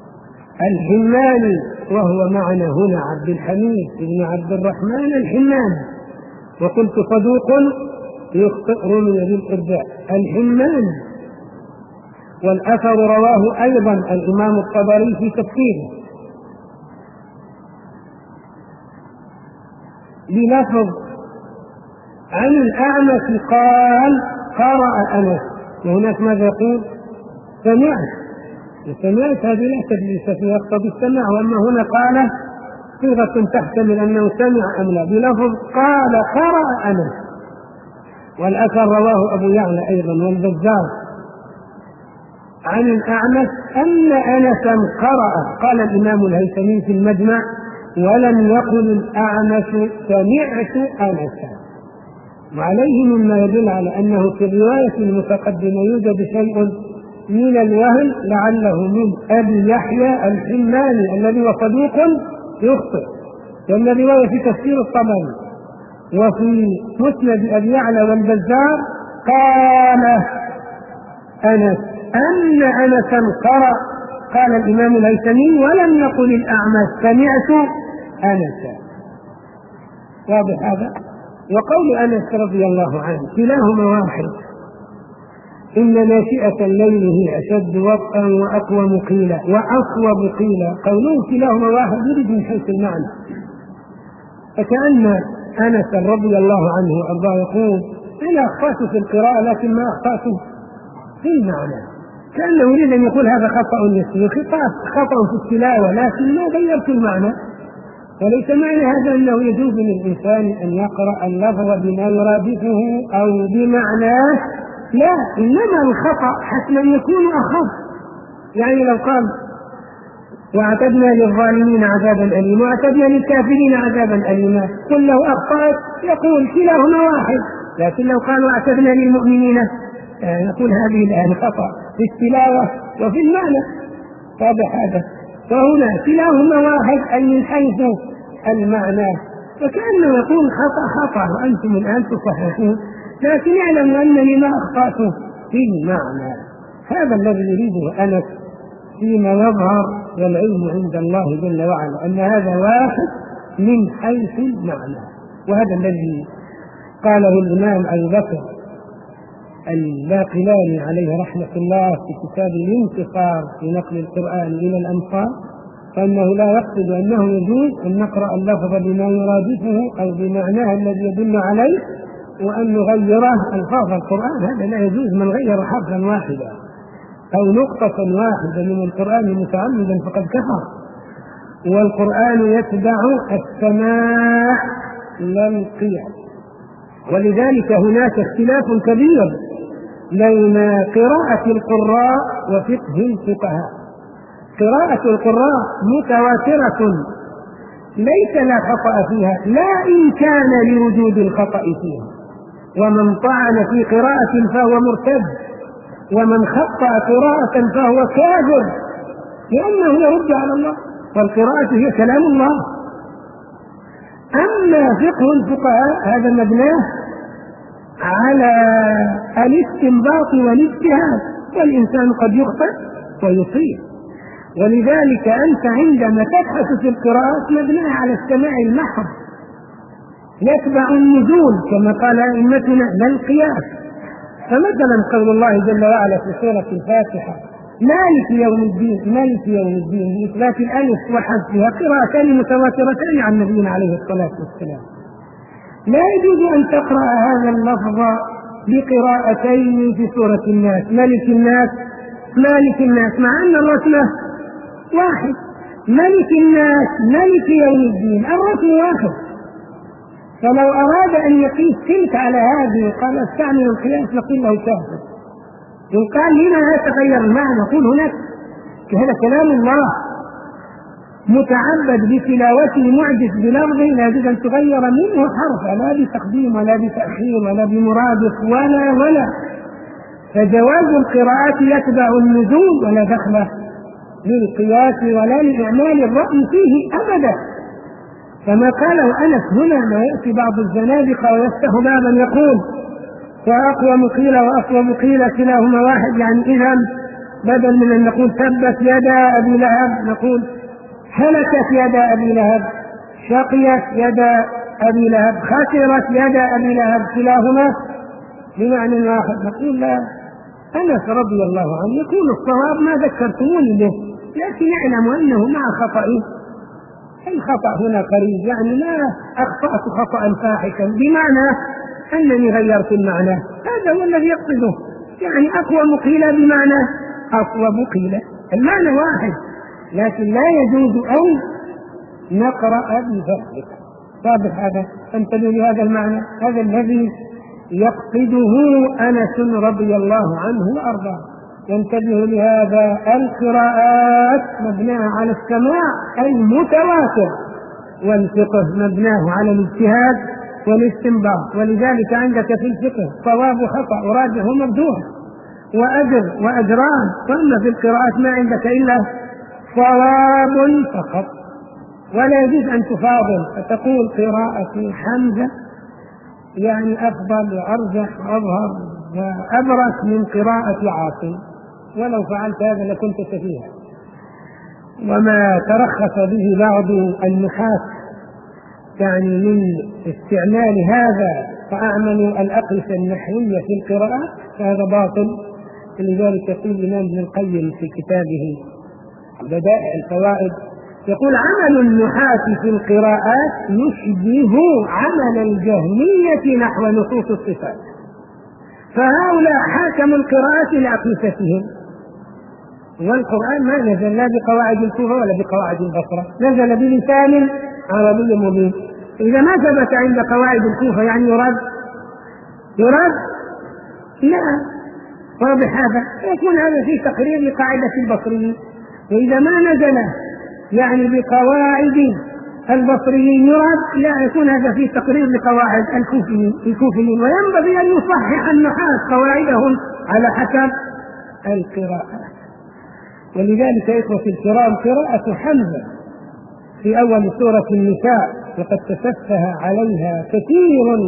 الحماني، وهو معنا هنا عبد الحميد بن عبد الرحمن الحماني، وقلت صدوق يخطئ رمي بالإرجاء الحماني. والأثر رواه أيضا الإمام الطبري في تفسيره بلفظ عن الأعمش قال قرأ أنس، وهناك ماذا يقول؟ سمعت. سمعت هذه لا تدليس فيها، يقتضي السماع، وأما هنا قال صيغة تحتمل أنه سمع أم لا بلفظ قال قرأ أنس. والأثر رواه أبو يعلى أيضا والبزار عن الأعمش أن أنسا قرأ. قال الإمام الهيثمي في المجمع ولم يقل الأعمش سمعت أنسا، وعليه مما يدل على أنه في الرواية المتقدمة يوجد شيء من الوهم لعله من أبي يحيى الحماني الذي هو صديق يخطئ، لأن الرواية في تفسير الطبري وفي مسند أبي يعلى والبزار قال أنس أن أنسا قرأ. قال الإمام الهيثمي ولم يقل الأعمش سمعت أنسا. واضح هذا؟ وقول أنس رضي الله عنه كلاهما واحد، إن ناشئة الليل هي أشد وطئا وأقوم قيلا وأصوب قيلا. قوله كلاهما واحد يريد من حيث المعنى، فكأن أنس رضي الله عنه وأرضاه يقول أنا أخطأت في القراءة لكن ما أخطأت في المعنى، كأنه يريد أن يقول هذا خطأ نسبي، خطأ في التلاوة لكن ما غيرت المعنى. وليس معنى هذا أنه يجوز للإنسان أن يقرأ اللفظ بما يرادفه أو بمعناه، لا، إنما الخطأ حتما يكون أخف. يعني لو قال واعتدنا للظالمين عذابا أليما واعتدنا للكافرين عذابا أليما قل له أخطأت يقول كلاهما واحد، لكن لو قال واعتدنا للمؤمنين يقول هذه الآن خطأ في التلاوة وفي المعنى. واضح هذا؟ فهنا كلاهما واحد أي من حيث المعنى، فكأنه يقول خطأ خطأ وأنتم الآن تصححون، لكن اعلموا أنني ما أخطأت في المعنى. هذا الذي يريده أنس فيما يظهر والعلم عند الله جل وعلا أن هذا واحد من حيث المعنى. وهذا الذي قاله الإمام أبو بكر الباقلاني عليه رحمة الله في كتاب الانتصار في نقل القرآن إلى الأمصار، فإنه لا يقصد أنه يجوز أن نقرأ اللفظ بما يرادفه أو بمعناه الذي يدل عليه وأن نغيره ألفاظ القرآن، هذا لا يجوز. من غير حرفا واحدا أو نقطة واحدة من القرآن متعمدا فقد كفر. والقرآن يتبع السماع لا القياس، ولذلك هناك اختلاف كبير بين قراءة القراء وفقه الفقهاء. قراءة القراء متواترة ليس لا خطأ فيها، لا إن كان لوجود الخطأ فيها، ومن طعن في قراءة فهو مرتد، ومن خطأ قراءة فهو كافر، لأنه يرد على الله، والقراءة هي كلام الله. أما فقه الفقهاء هذا مبناه على الاستنباط والاجتهاد، والإنسان قد يخطئ ويصيب. ولذلك أنت عندما تبحث في القراءات مبناه على السماع المحض يتبع النزول كما قال أئمتنا لا القياس. فمثلا قول الله جل وعلا في سورة الفاتحة مالك يوم الدين، مالك يوم الدين بإثبات الألف وحذفها قراءتان متواترتان عن نبينا عليه الصلاة والسلام. لا يجوز أن تقرأ هذا اللفظ بقراءتين في سورة الناس، ملك الناس مالك الناس، مع أن الرسم واحد. ملك الناس ملك يوم الدين، الرسم واحد. فلو أراد أن يقيس تلك على هذه قال استعمل القياس نقول له كافر. إن قال لنا يتغير المعنى نقول هناك هذا كلام الله متعبد بتلاوته معجز بلفظه، لا يجوز أن تغير منه حرف، لا بتقديم ولا بتأخير ولا بمرادف ولا ولا فجواز القراءات يتبع النزول ولا دخل للقياس ولا لإعمال الرأي فيه أبدا. كما قاله أنس هنا ما يأتي بعض الزنادقة ويفتح بابا يقول وأقوم قيل وأصوب قيل كلاهما واحد، يعني إذا بدل من أن نقول تبت يدا أبي لهب نقول هلكت يدا أبي لهب، شقيت يدا أبي لهب، خسرت يدا أبي لهب، كلاهما بمعنى واحد. نقول لا، أنس رضي الله عنه يكون الصواب ما ذكرتموني به، لكن يعلم أنه مع خطئه، الخطأ هنا قريب، يعني لا أخطأت خطأ فاحشا بمعنى أنني غيرت المعنى، هذا هو الذي يقصده، يعني أقوى قيل بمعنى أصوب قيل، المعنى واحد، لكن لا يجوز أن نقرأ بفرق. واضح هذا؟ انتبهوا لهذا المعنى، هذا الذي يقصده أنس رضي الله عنه وأرضاه. ينتبه لهذا، القراءات مبناها على السماع المتواتر، والفقه مبناه على الاجتهاد والاستنباط، ولذلك عندك في الفقه صواب وخطأ وراجح ومرجوح وأجر وأجران، ثم في القراءات ما عندك إلا صواب فقط، ولا يجوز أن تفاضل فتقول قراءة حمزة يعني أفضل وأرجح وأظهر وأبرك من قراءة عاصم، ولو فعلت هذا لكنت سفيها. وما ترخص به بعض النحاة يعني من استعمال هذا فأعملوا الأقيسة النحوية في القراءة فهذا باطل. لذلك يقول الإمام ابن القيم في كتابه بدائع الفوائد، يقول عمل النحاة في القراءات يشبه عمل الجهمية نحو نصوص الصفات، فهؤلاء حاكموا القراءات لأقيستهم، والقرآن ما نزل لا بقواعد الكوفة ولا بقواعد البصرة، نزل بلسان عربي مبين. إذا ما ثبت عند قواعد الكوفة يعني يرد يرد لا، واضح هذا؟ يكون هذا في تقرير لقاعدة البصريين. وإذا ما نزل يعني بقواعد البصريين يرد لا، يكون هذا في تقرير لقواعد الكوفيين، وينبغي أن يصحح النحاة قواعدهم على حسب القراءة. ولذلك يا إخوتي الكرام قراءة حمزة في أول سورة النساء وقد تسفه عليها كثير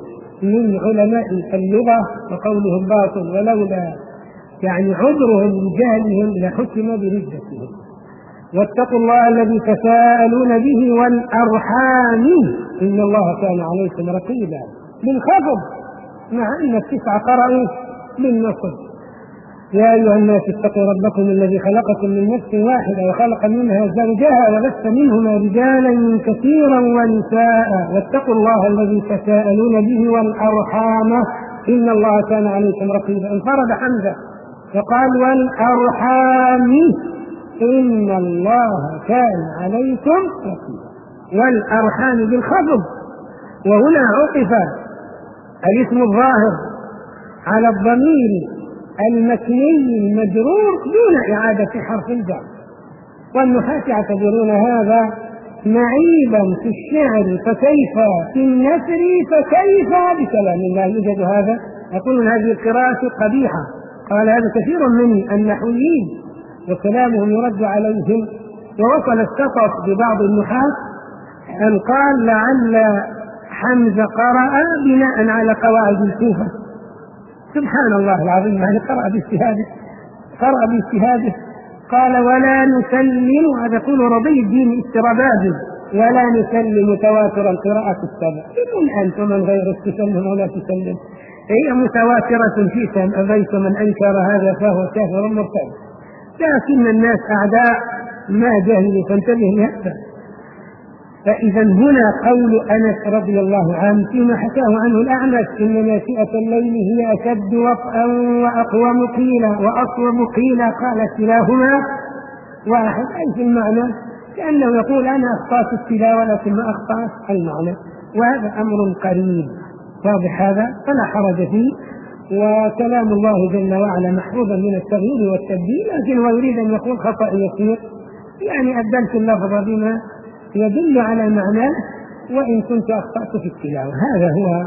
من علماء اللغة وقولهم باطل، ولولا يعني عذرهم لجهلهم لحكم بردتهم. واتقوا الله الذي تساءلون به والأرحام إن الله كان عليكم رقيبا، بالخفض مع أن التسعة قرأوا بالنصب. يا أيها الناس اتقوا ربكم الذي خلقكم من نفس واحدة وخلق منها زوجها وبث منهما رجالا كثيرا ونساء واتقوا الله الذي تساءلون به والأرحام إن الله كان عليكم رقيبا. انفرد حمزة فقال والأرحام إن الله كان عليكم رقيبا، والأرحام بالخفض. وهنا عطف الاسم الظاهر على الضمير المكني المجرور دون إعادة حرف الجر، والنحاة يعتبرون هذا معيبا في الشعر، فكيف في النثر فكيف بكلام الله يوجد هذا؟ يقولون هذه القراءة قبيحة. قال هذا كثير من النحويين وكلامهم يرد عليهم. ووصل السقط ببعض النحاة أن قال لعل حمزة قرأ بناء على قواعد الكوفة. سبحان الله العظيم، يعني قرأ باجتهاده قرأ باجتهاده قال ولا نسلم، هذا يقول رضي الدين استربابي، ولا نسلم تواترا قراءة السبع. من أنت من غيرك تسلم ولا تسلم، هي متواترة فيكم أبيت، من أنكر هذا فهو كافر مرتد. لكن الناس أعداء ما جهلوا، فانتبه لهذا. فإذا هنا قول أنس رضي الله عنه فيما حكاه عنه الأعمش إن ناشئة الليل هي أشد وطئا وأقوم قيلا وأصوب قيلا، قال كلاهما واحد، أي في المعنى، كأنه يقول أنا أخطأت التلاوة لكن ما أخطأت المعنى، وهذا أمر قريب. واضح هذا؟ فلا حرج فيه، وكلام الله جل وعلا محفوظا من التغيير والتبديل، لكن هو يريد أن يقول خطأ يسير، يعني أبدلت اللفظ بما يدل على معناه وإن كنت أخطأت في التلاوة. هذا هو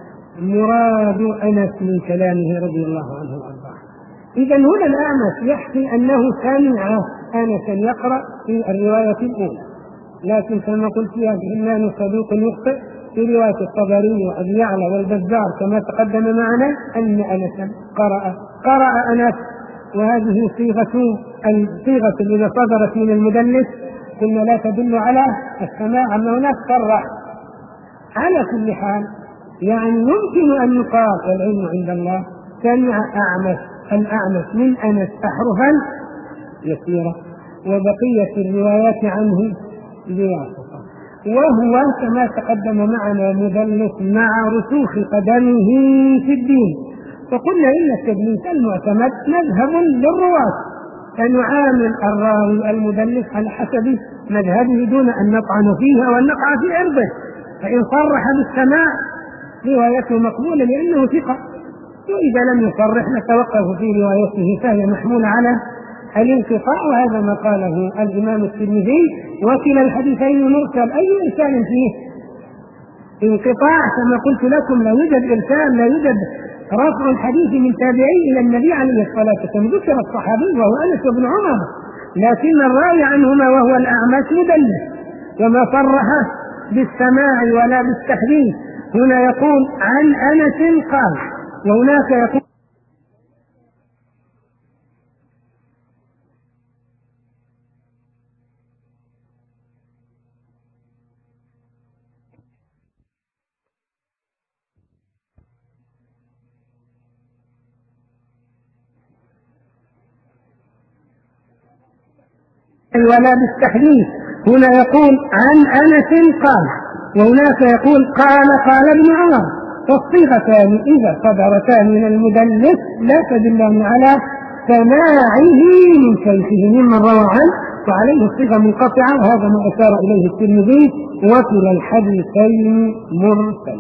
مراد أنس من كلامه رضي الله عنه وأرضاه. إذا هنا الأعمش يحكي أنه سمع أنسا يقرأ في الرواية الأولى، لكن كما قلت فيها إنه صدوق يخطئ. في رواية الطبري وأبي يعلى والبزار كما تقدم معنا أن أنسا قرأ قرأ أنس وهذه صيغة الصيغة إذا صدرت من المدلس قلنا لا تدل على السماع، أما هناك صرح. على كل حال يعني يمكن أن يقال والعلم عند الله سمع أعمش الأعمش من أنس أحرفا يسيرة وبقية الروايات عنه بواسطة، وهو كما تقدم معنا مدلس مع رسوخ قدمه في الدين. فقلنا إن التدليس المعتمد مذهب للرواة، فنعامل الراوي المدلس على حسب مذهبه دون أن نطعن فيه وأن نقع في عرضه. فإن صرح بالسماع روايته مقبولة لأنه ثقة، وإذا لم يصرح نتوقف في روايته فهي محمولة على الانقطاع، وهذا ما قاله الإمام الترمذي. وكلا الحديثين مرسل، أي إرسال فيه انقطاع؟ كما قلت لكم لا يوجد إرسال، لا يوجد رفع الحديث من تابعي إلى النبي عليه الصلاة والسلام. ذكر الصحابي وهو أنس بن عمر، لكن الراوي عنهما وهو الأعمش مدلس وما صرح بالسماع ولا بالتحديث. هنا يقول عن أنس قال، وهناك يقول ولا بالتحديث. هنا يقول عن أنس قال، وهناك يقول قال قال ابن عمر. فالصيغتان إذا صدرتا من المدلس لا تدلان على سماعه من شيخه ممن روى عنه، وعليه الصيغة منقطعة، وهذا ما أشار إليه الترمذي. وكلا الحديثين مرسل.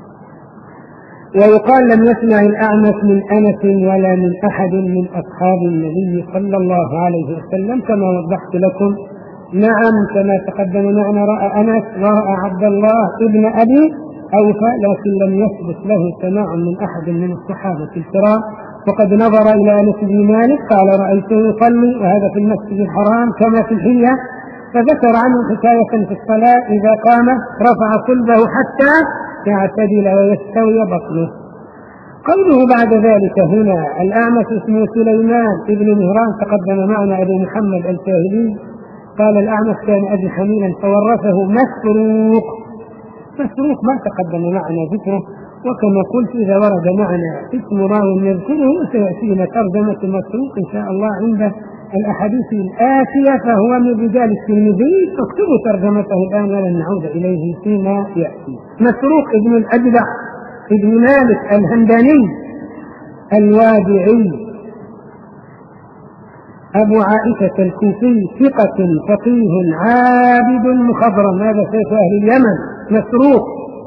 ويقال لم يسمع الأعمش من أنس ولا من أحد من أصحاب النبي صلى الله عليه وسلم كما وضحت لكم. نعم كما تقدم معنا رأى أنس ورأى عبد الله ابن أبي أوفى، لكن لم يثبت له سماع من أحد من الصحابة الكرام. وقد نظر إلى أنس بن مالك قال رأيته يصلي وهذا في المسجد الحرام كما في الحلية، فذكر عنه حكاية في الصلاة إذا قام رفع صلبه حتى يعتدل ويستوي بطنه. قوله بعد ذلك هنا الأعمش اسمه سليمان ابن مهران، تقدم معنا أبو محمد الكاهلي قال الأعمش كان أبي حميلا فورثه مسروق. مسروق ما تقدم معنا ذكره، وكما قلت إذا ورد معنا اسم راوي نذكره سيأتينا ترجمة مسروق إن شاء الله عند الأحاديث الآتية، فهو من رجال الترمذي، تكتبوا ترجمته الآن ولن نعود إليه فيما يأتي. مسروق ابن الأجدع ابن مالك الهمداني الوادعي أبو عائشة الكوفي، ثقة فقيه عابد مخضرم، هذا سيف أهل اليمن. مسروق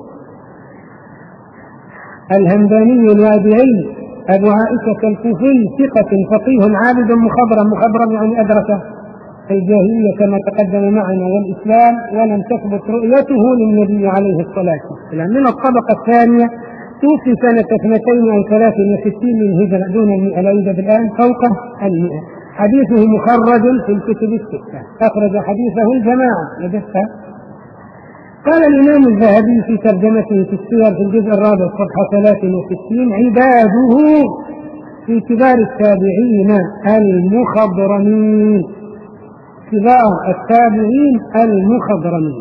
الهمداني الوادعي أبو عائشة الكوفي، ثقة فقيه عابد مخضرم. مخضرم يعني أدرك الجاهلية كما تقدم معنا والإسلام، ولم تثبت رؤيته للنبي عليه الصلاة والسلام. من الطبقة الثانية، توفي سنة اثنتين أو ثلاث وستين من الهجرة دون المئة، لا يوجد الآن فوق المئة. حديثه مخرج في الكتب الستة، أخرج حديثه الجماعة وجدتها. قال الإمام الذهبي في ترجمته في السير في الجزء الرابع صفحة ثلاث وستين عباده في كبار التابعين المخضرمين، كبار التابعين المخضرمين.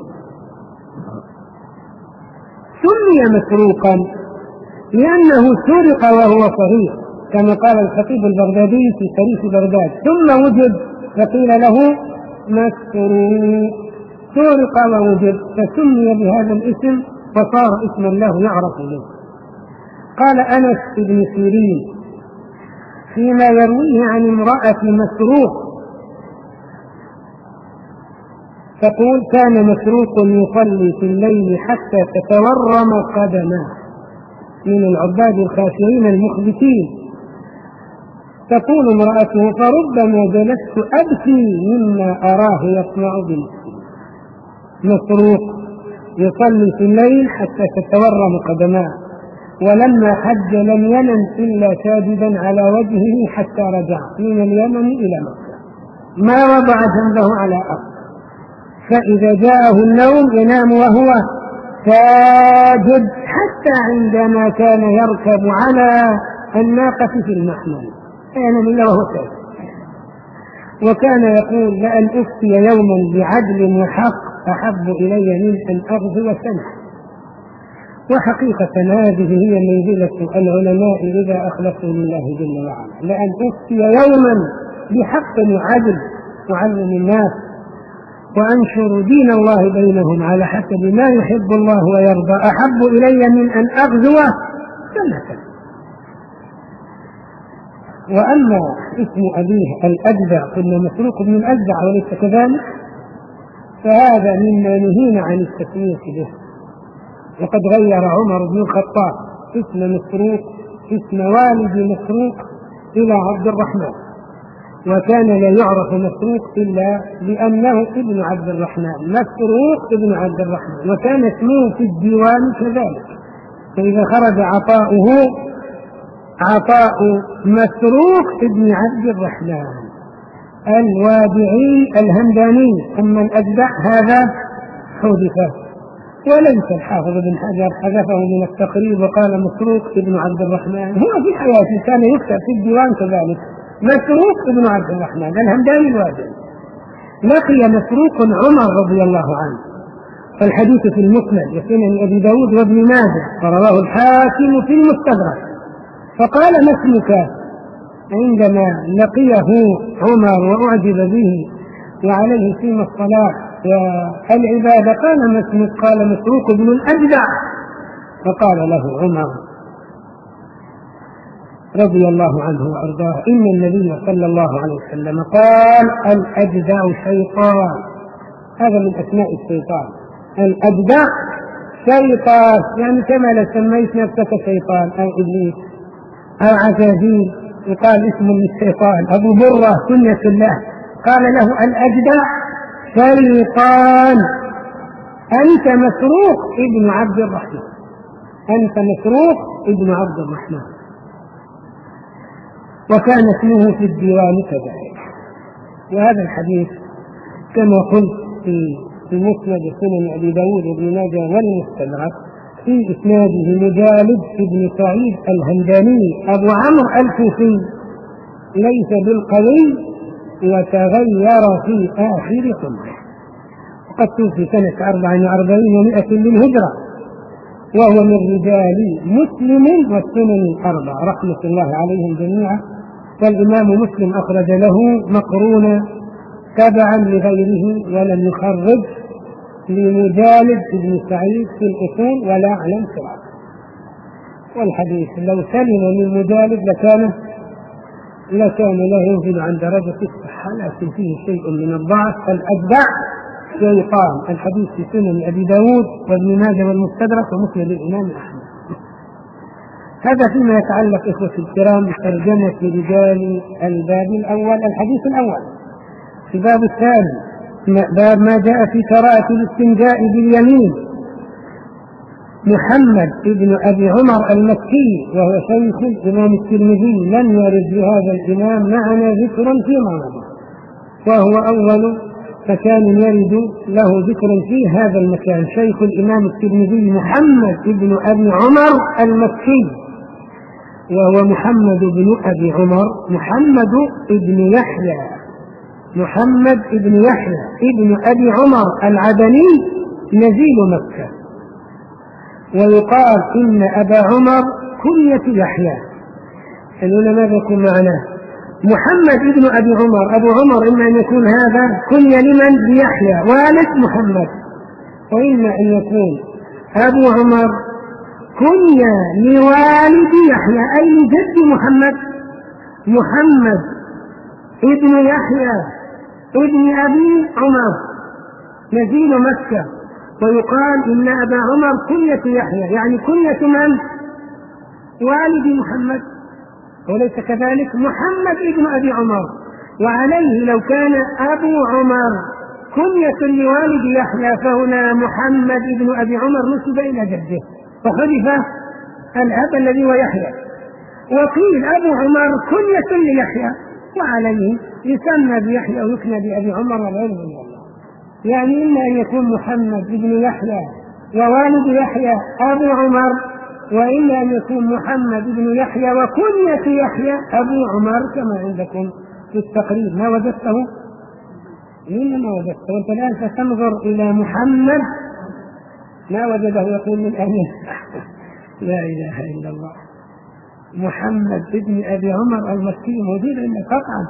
سمي مسروقا لأنه سرق وهو صغير كما قال الخطيب البغدادي في تاريخ بغداد، ثم وجد فقيل له مسروق، سرق ووجد فسمي بهذا الاسم فصار اسما له يعرف به. قال أنس بن سيرين فيما يرويه عن امرأة مسروق، تقول كان مسروق يصلي في الليل حتى تتورم قدمه، من العباد الخاشعين المخبتين. تقول امرأته فربما جلست أبكي مما أراه يصنع بنفسي. مسروق يصلي في الليل حتى تتورم قدماه، ولما حج لم ينم إلا ساجدا على وجهه حتى رجع من اليمن إلى مكة، ما وضع جنبه على أرض، فإذا جاءه النوم ينام وهو ساجد، حتى عندما كان يركب على الناقة في المحمل ينام إلا وهو ساجد. وكان يقول: لأن أفتي يوما بعدل وحق أحب إلي من أن أغزو سنة. وحقيقة هذه هي منزلة العلماء إذا أخلصوا لله جل وعلا، لأن أفتي يوما بحق وعدل أعلم الناس وأنشر دين الله بينهم على حسب ما يحب الله ويرضى أحب إلي من أن أغزو سنة. وأما اسم أبيه الأجدع قلنا مسروق بن الأجدع وليس كذلك، فهذا مما نهينا عن التسمية به. وقد غير عمر بن الخطاب اسم مسروق اسم والد مسروق إلى عبد الرحمن، وكان لا يعرف مسروق إلا لأنه ابن عبد الرحمن، مسروق ابن عبد الرحمن، وكان اسمه في الديوان كذلك. فإذا خرج عطاؤه عطاء مسروق ابن عبد الرحمن الوادعي الهمداني، ثم الأجدع هذا حذف، وليس الحافظ بن حجر حذفه من التقريب وقال مسروق ابن عبد الرحمن. هو في حياته كان يكتب في الديوان كذلك مسروق ابن عبد الرحمن الهمداني الوادعي. لقي مسروق عمر رضي الله عنه، فالحديث في المسند وسنن أبي داود وابن ماجه ورواه الحاكم في المستدرك. فقال: ما اسمك؟ عندما لقيه عمر وأعجب به وعليه سيم الصلاة والعبادة قال: ما اسمك؟ قال: مسروق بن الأجدع. فقال له عمر رضي الله عنه وأرضاه: إن النبي صلى الله عليه وسلم قال: الأجدع شيطان. هذا من أسماء الشيطان، الأجدع شيطان، يعني كما لو سميت نفسك شيطان أو إبليس أو عزازيل يقال اسم للشيطان. أبو برة كنية الله قال له: الأجدع شيطان، أنت مسروق ابن عبد الرحمن، أنت مسروق ابن عبد الرحمن. وكان اسمه في الديوان كذلك. وهذا الحديث كما قلت في مسند سنن أبي داود وابن ماجه والمستدرك في إسناده مجالد بن سعيد الهمداني أبو عمرو الكوفي، ليس بالقوي وتغير في آخر عمره، وقد توفي سنة أربع وأربعين ومائة للهجرة، وهو من رجال مسلم والسنن الأربع رحمة الله عليهم جميعا. فالإمام مسلم أخرج له مقرونا تبعا لغيره ولم يخرج لمجالد بن سعيد في الأصول ولا على انفراد. والحديث لو سلم من مجالد لكان لكان لا ينزل عن درجة الصحة، لكن فيه شيء من الضعف. فالأجدع شيطان. الحديث في سنن أبي داود وابن ماجه والمستدرك ومسند الإمام أحمد. هذا فيما يتعلق إخوتي الكرام بترجمة رجال الباب الأول. الحديث الأول في باب الثاني باب ما جاء في كراهة الاستنجاء باليمين. محمد ابن أبي عمر المكي وهو شيخ الإمام الترمذي لم يرد بهذا الإمام معنا ذكر فيما مضى، وهو أول مكان يرد له ذكر في هذا المكان. شيخ الإمام الترمذي محمد ابن أبي عمر المكي، وهو محمد بن أبي عمر محمد ابن يحيى محمد ابن يحيى ابن أبي عمر العدني نزيل مكة. ويقال إن أبا عمر كنية يحيى. العلماء يكون معناه محمد ابن أبي عمر. أبو عمر إما أن يكون هذا كنية لمن؟ ليحيى والد محمد، وإما أن يكون أبو عمر كنية لوالد يحيى أي لجد محمد. محمد ابن يحيى ابن أبي عمر نزيل مكة. ويقال إن أبا عمر كنية يحيى، يعني كنية من؟ والد محمد، وليس كذلك محمد ابن أبي عمر. وعليه لو كان أبو عمر كنية لوالد يحيى فهنا محمد ابن أبي عمر نسب إلى جده فحذف الأب الذي هو يحيى. وقيل أبو عمر كنية ليحيى وعليه يسمى بيحيى ويكنى بأبي عمر والعياذ بالله. يعني إما أن يكون محمد ابن يحيى ووالد يحيى أبو عمر، وإلا أن يكون محمد بن يحيى وكنية يحيى أبو عمر كما عندكم في التقريب. ما وجدته؟ مين ما وجدته؟ وأنت الآن ستنظر إلى محمد ما وجده يقول من أهله. لا إله إلا الله. محمد بن أبي عمر المكي موجود عندنا قطعا.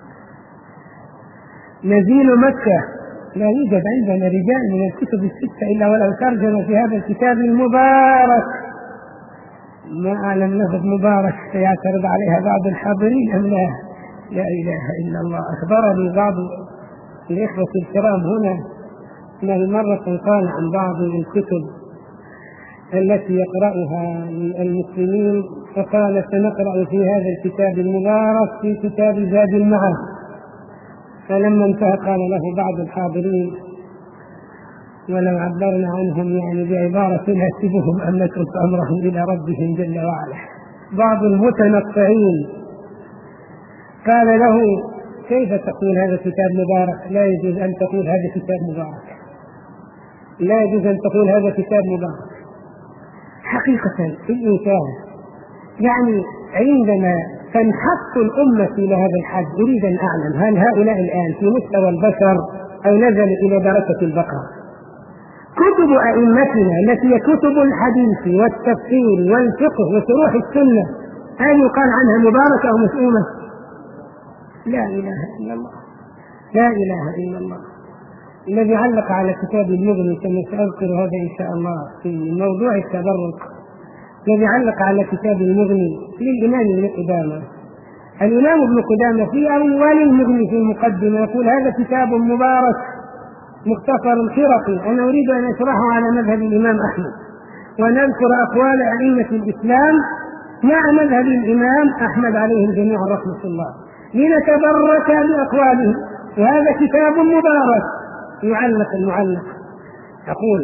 نزيل مكة لا يوجد عندنا رجال من الكتب الستة إلا ولو ترجم في هذا الكتاب المبارك. ما أعلم لفظ مبارك سيعترض عليها بعض الحاضرين أم لا؟ لا إله إلا الله. أخبرني بعض الإخوة الكرام هنا أنه مرة قال عن بعض الكتب التي يقرأها المسلمين فقال سنقرأ في هذا الكتاب المبارك في كتاب زاد المعاد. فلما انتهى قال له بعض الحاضرين ولو عبرنا عنهم يعني بعبارة نسبهم أن نترك أمرهم إلى ربهم جل وعلا. بعض المتنطعين قال له كيف تقول هذا كتاب مبارك؟ لا يجوز أن تقول هذا كتاب مبارك، لا يجوز أن تقول هذا كتاب مبارك. حقيقة الإنسان يعني عندما تنحط الأمة إلى هذا الحد أريد أن أعلم هل هؤلاء الآن في مستوى البشر أو نزل إلى درجة البقر؟ كتب أئمتنا التي هي كتب الحديث والتفسير والفقه وشروح السنة هل يقال عنها مباركة أو مسؤومة؟ لا إله إلا الله، لا إله إلا الله. الذي علق على كتاب المغني كما سأذكر هذا إن شاء الله في موضوع التبرك، الذي علق على كتاب المغني للإمام ابن قدامة. الإمام ابن قدامة في أول المغني في المقدمة يقول هذا كتاب مبارك مختصر الخرقي، أنا أريد أن أشرحه على مذهب الإمام أحمد ونذكر أقوال أئمة الإسلام مع مذهب الإمام أحمد عليهم جميعا رحمة الله لنتبرك بأقوالهم. وهذا كتاب مبارك. يعلق المعلق يقول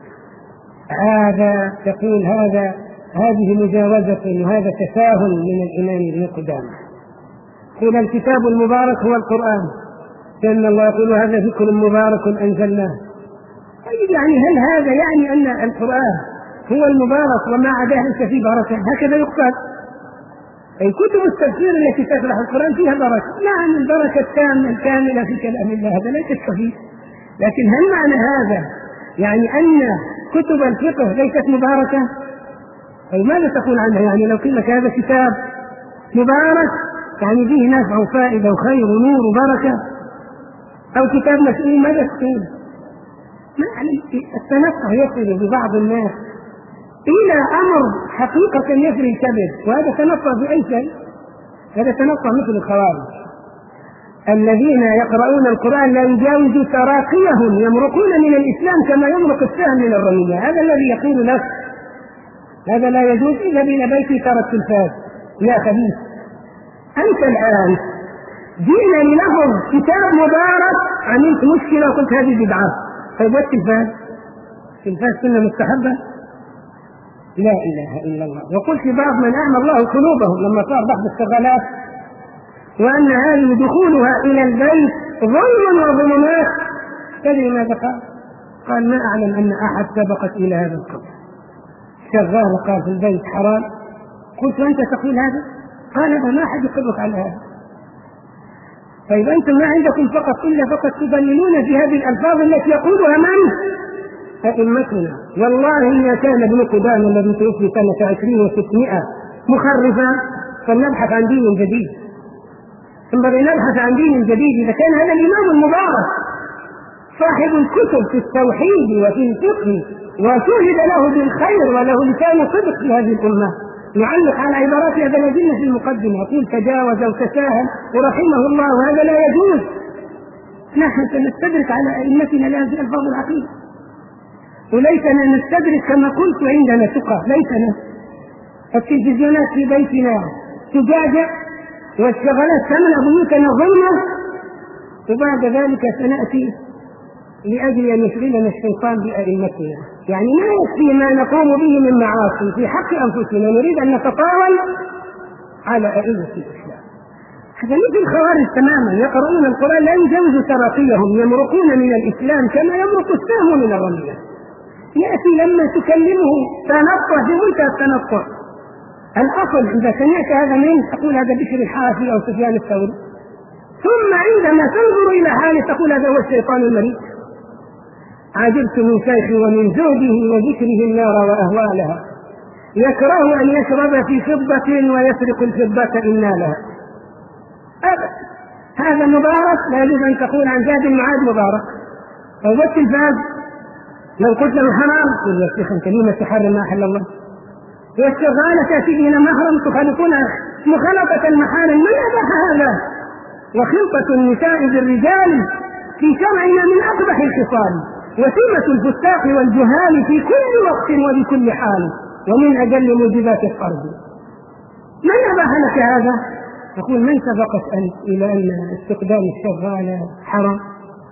هذا تقول هذا هذه مجاوزة وهذا تساهل من الإمام ابن قدامة. يقول الكتاب المبارك هو القرآن لأن الله يقول هذا ذكر مبارك أنزلناه. طيب يعني هل هذا يعني أن القرآن هو المبارك وما عداه ليس فيه بركة؟ هكذا يقال. أي كتب التفسير التي تشرح القرآن فيها بركة. نعم البركة التامة الكاملة في كلام الله هذا ليس صحيح، لكن هل معنى هذا يعني أن كتب الفقه ليست مباركة؟ أي ماذا تقول عنها؟ يعني لو قيل لك هذا كتاب مبارك يعني فيه نفع وفائدة وخير ونور وبركة، أو كتاب مسؤول ماذا تقول؟ التنقع يصل ببعض الناس إلى أمر حقيقة يجري الكبد، وهذا تنقع بأي شيء. هذا تنقع مثل الخوارج الذين يقرؤون القرآن لا يجاوز تراقيهم يمرقون من الإسلام كما يمرق السهم من الرمية. هذا الذي يقول لك هذا لا يجوز إلا بين بيتي ترى التلفاز يا خبيث. أنت الآن جئنا لنهر كتاب مبارك عملت مشكلة وقلت هذه بدعة. طيب والتلفاز؟ التلفاز سنة مستحبة؟ لا إله إلا الله. وقلت بعض من أعمى الله قلوبهم لما صار بعض الشغلات وأن هذه دخولها إلى البيت ظلم وظلمات. تدري ماذا قال؟ قال ما أعلم أن أحد سبقت إلى هذا القول. شغال قال في البيت حرام. قلت وأنت تقول هذا؟ قال هذا ما أحد يقولك على هذا. طيب أنتم ما عندكم فقط إلا فقط تدللون في هذه الألفاظ التي يقولها من؟ أئمتنا. والله إن كان ابن قدامة الذي توفي سنة عشرين وستمائة مخرفا فلنبحث عن دين جديد. ينبغي نبحث عن دين جديد. إذا كان هذا الإمام المبارك صاحب الكتب في التوحيد وفي الفقه وشهد له بالخير وله لسان صدق في هذه الأمة يعلق على عبارات هذا الذين في المقدمة يقول تجاوز وتساهل ورحمه الله وهذا لا يجوز. نحن سنستدرك على أئمتنا الآن في ألفاظ العقيدة وليسنا نستدرك كما قلت عندنا ثقة. ليسنا التلفزيونات في بيتنا تجاجع والشغلات تملأ بيوتنا ظلمة وبعد ذلك سنأتي لأجل أن يشغلنا الشيطان بأئمتنا. يعني ما يكفي ما نقوم به من معاصي في حق أنفسنا نريد أن نتطاول على أئمة الإسلام. هذا مثل الخوارج تماما يقرؤون القرآن لا يجوز تراقيهم يمرقون من الإسلام كما يمرق السهم من الرمية. يأتي لما تكلمه تنطع في منتهى التنطع. الأصل إذا سمعت هذا منه تقول هذا بشر الحافي أو سفيان الثوري، ثم عندما تنظر إلى حاله تقول هذا هو الشيطان المريض. عجبت من شيخي ومن زهده وذكره النار وأهوالها، يكره أن يشرب في فضة ويسرق الفضة إن نالها. أبدا، هذا مبارك لا يجوز أن تقول عن زاد المعاد مبارك. أو بالتلفاز لو قلت له حرام يقول يا شيخ أنت لما تحرم ما أحل الله؟ والشغالة تأتي إلى محرم تخلطون مخالطة المحارم، من أباح هذا؟ وخلطة النساء بالرجال في شرعنا من أقبح الخصال، وسمة الفساق والجهال في كل وقت وبكل حال، ومن أجل موجبات الفرد. من أباح لك هذا؟ يقول من سبقت أنت إلى أن استخدام الشغالة حرام؟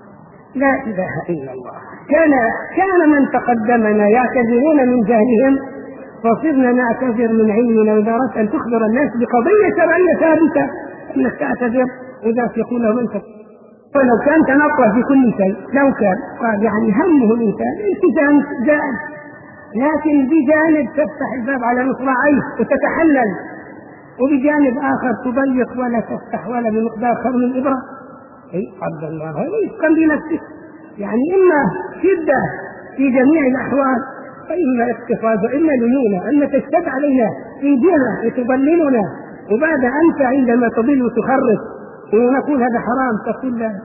لا إله إلا الله. كان كان من تقدمنا يعتذرون من جهلهم، فصرنا نعتذر من علمنا. وإذا أردت أن تخبر الناس بقضية شرعية ثابتة أنك تعتذر، وذاك يقول لهم أنت ولو كان تنطع في كل شيء، لو كان قال يعني همه الإنسان التزام زائد، لكن بجانب تفتح الباب على مصراعيه وتتحلل، وبجانب آخر تضيق ولا تفتح ولا بمقدار خرم الإبرة. أي عبد الله هذا يتقن بنفسك، يعني إما شدة في جميع الأحوال فإما اقتصاد وإما ليونة، أن تشتد علينا في جهة وتضللنا، وبعد أنت عندما تضل وتخرف ونقول هذا حرام تقول لا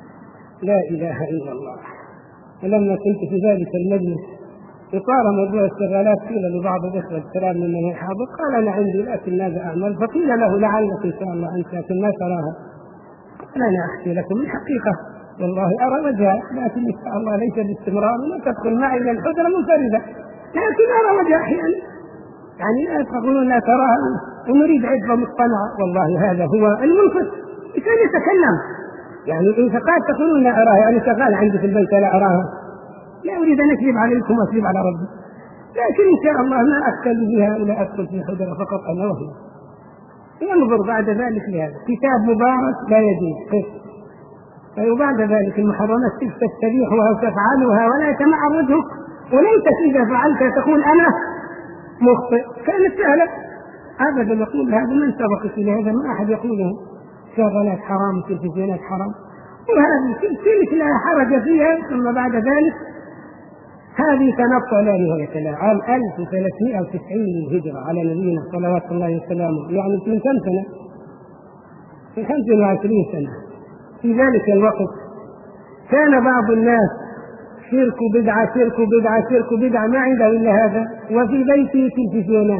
لا إله إلا الله. ولما كنت في ذلك المجلس إطار موضوع الشغالات قيل لبعض الإخوة الكرام ممن يحاضر قال أنا عندي لكن ماذا أعمل؟ فقيل له لعلك إن شاء الله أنت لكن ما تراها. قال أنا أحكي لكم الحقيقة والله أرى وجهها، لكن إن شاء الله ليس باستمرار ولا تدخل معي إلى الحجرة منفردة، لكن أرى وجهها أحيانا، يعني لا تقولون لا تراها ونريد عدة مقتنعة. والله هذا هو المنفذ كان يتكلم، يعني إن فقط تقولون لا أراها يعني شغال عندي في البيت لا أراها، لا أريد أن أكذب عليكم وأكذب على ربي، لكن إن شاء الله ما أكتب بها إلى أدخل في حجرة فقط أنا وهي. ينظر بعد ذلك لهذا كتاب مبارك لا يجوز، وبعد ذلك المحرمات تستبيحها وتفعلها ولا يتمعر وجهك، وليس إذا فعلت تقول أنا مخطئ كانت سهلة أبدا. يقول هذا من سبقك إلى هذا؟ ما أحد يقوله شغلات حرام وتلفزيونات حرام، وهذه تلك لا حرج فيها. ثم بعد ذلك هذه تنطع لا نهاية لها. عام ألف وثلاثمائة وتسعين هجرة على نبينا صلوات الله وسلامه، يعني من كم سنة؟ في خمسة وعشرين سنة. في ذلك الوقت كان بعض الناس شرك بدعة شرك بدعة شرك بدعة ما عنده إلا هذا، وفي بيته تلفزيونات.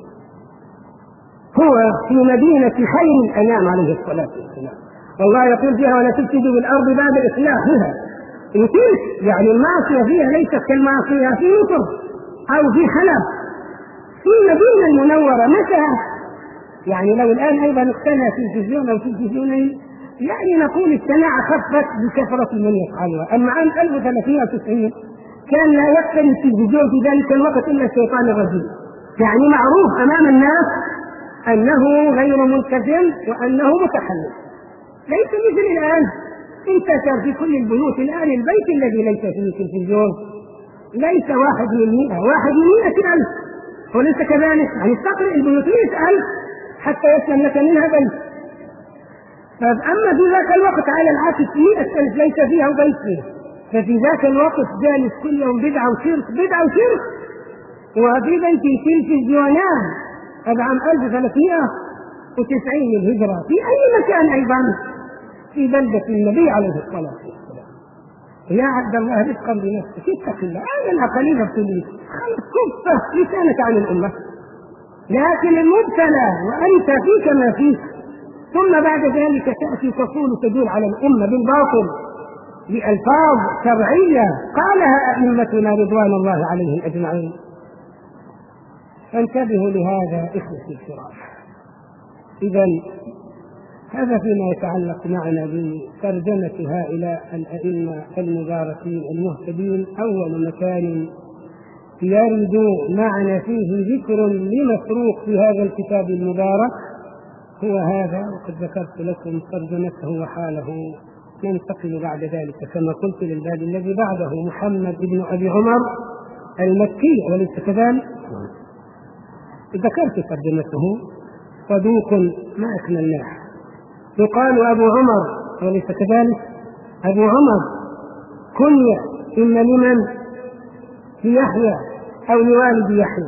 هو في مدينة خير الأنام عليه الصلاة والسلام، والله يقول فيها ولا تفسدوا بالأرض بعد إصلاحها. وتلك يعني المعصية فيها ليست كالمعصية في مصر أو في حلب، في المدينة المنورة. متى يعني لو الآن أيضا اقتنى تلفزيون أو تلفزيونين يعني نقول السماعة خفت بكثرة من يفعلها. أما عام ألف وثلاثمائة وتسعين كان لا يقتني التلفزيون في ذلك الوقت إلا الشيطان الرجيم، يعني معروف أمام الناس أنه غير ملتزم وأنه متحلل، ليس مثل الآن انتشر في كل البيوت. الآن البيت الذي ليس فيه تلفزيون ليس واحد من مئة، واحد من مئة ألف، وليس كذلك يعني تقرأ البيوت مئة ألف حتى يسلم لك منها بيت. أما في ذاك الوقت على العكس مئة ألف ليس فيها بيت فيه، ففي ذاك الوقت جالس كل يوم بدعة وشرك بدعة وشرك، وفي بيت تلفزيونان. هذا عام ألف وثلاثمائة وتسعين الهجرة، في أي مكان أيضا في بلدة النبي عليه الصلاة والسلام. يا عبد الله رزقا بنفسك اتق الله، هذا الأقليل ابتليك كفة لسانك عن الأمة، لكن المبتلى وأنت فيك ما فيك، ثم بعد ذلك تأتي تصول تدور على الأمة بالباطل بألفاظ شرعية قالها أئمتنا رضوان الله عليهم أجمعين. فانتبهوا لهذا إخوتي الكرام. إذن هذا فيما يتعلق معنا بترجمة هؤلاء الأئمة المباركين المهتدين. أول مكان يرد معنا فيه ذكر لمسروق في هذا الكتاب المبارك هو هذا، وقد ذكرت لكم ترجمته وحاله. ننتقل بعد ذلك كما قلت للباب الذي بعده محمد بن أبي عمر المكي وليس كذلك؟ ذكرت ترجمته صدوق ما أكملناه. يقال أبو عمر وليس كذلك؟ أبو عمر كنية إما لمن؟ ليحيى أو لوالد يحيى.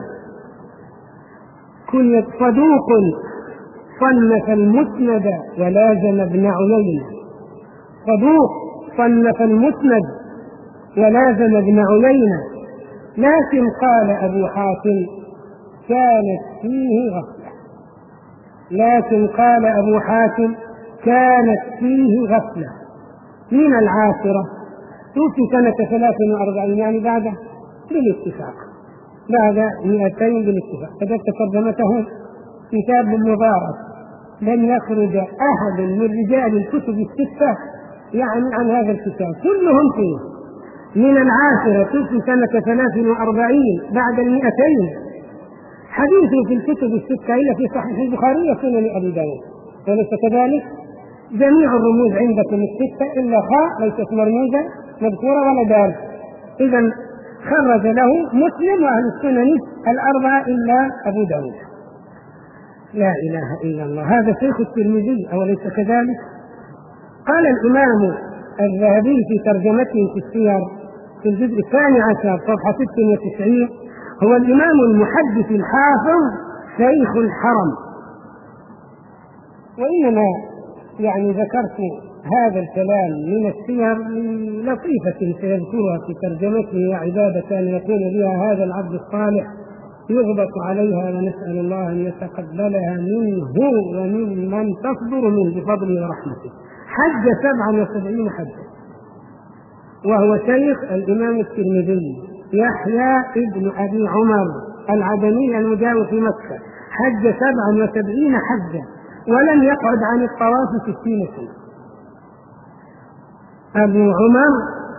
كنية صدوق صنف المسند ولازم ابن عيينة. صدوق صنف المسند ولازم ابن عيينة، لكن قال أبو حاتم كانت فيه غفلة. لكن قال أبو حاتم كانت فيه غفلة. من العاشرة توفي سنة ثلاث وأربعين يعني بعد بالاتفاق بعد مئتين بالاتفاق. كتبت ترجمته كتاب مبارك لم يخرج أحد من رجال الكتب الستة يعني عن هذا الكتاب كلهم فيه. من العاشرة توفي سنة ثلاث وأربعين بعد المئتين. حديثه في الكتب الستة إلا في صحيح البخاري وسنن أبي داود وليس كذلك؟ جميع الرموز عندكم الستة إلا خاء ليست مرموزة مذكورة ولا دال. إذا خرج له مسلم وأهل السنن الأربعة إلا أبو داود. لا إله إلا الله. هذا شيخ الترمذي أوليس كذلك؟ قال الإمام الذهبي في ترجمته في السير في الجزء الثاني عشر صفحة ست وتسعين: هو الإمام المحدث الحافظ شيخ الحرم. وإنما يعني ذكرت هذا الكلام من السير لطيفة سيذكرها في ترجمته: وعبادة كان يقول بها هذا العبد الصالح يغبط عليها ونسأل الله أن يتقبلها منه وممن تصدر منه بفضله ورحمته. حج سبعا وسبعين حجة، وهو شيخ الإمام الترمذي يحيى ابن أبي عمر العدني المجاور في مكة. حج سبعا وسبعين حجة ولم يقعد عن الطواف ستين سنة. أبو عمر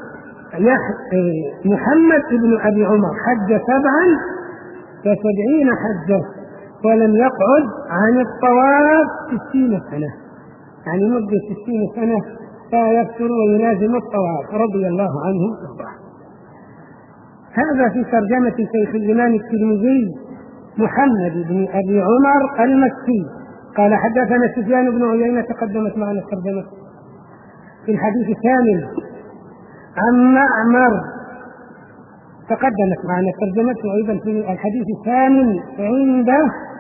محمد ابن أبي عمر حج سبعا وسبعين حجة ولم يقعد عن الطواف ستين سنة، يعني مدة ستين سنة لا يفتر ويلازم الطواف رضي الله عنه وارضاه. هذا في ترجمة شيخ الإمام الترمذي محمد بن أبي عمر المكي. قال حدثنا سفيان بن عيينة تقدمت معنا الترجمة في الحديث الثامن عن معمر تقدمت معنا ترجمته أيضا في الحديث الثامن عند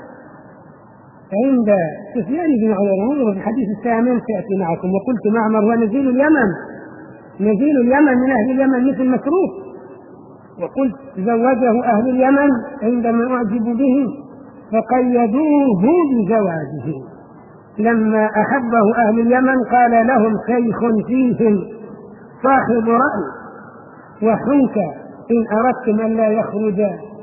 عند سفيان بن عيينة في الحديث الثامن تأتي معكم. وقلت معمر هو نزيل اليمن نزيل اليمن من أهل اليمن مثل مسروق. وقلت زوجه أهل اليمن عندما أعجب به فقيدوه بزواجه. لما أحبه أهل اليمن قال لهم شيخ فيهم صاحب رأي وحنك إن أردتم أن لا يخرج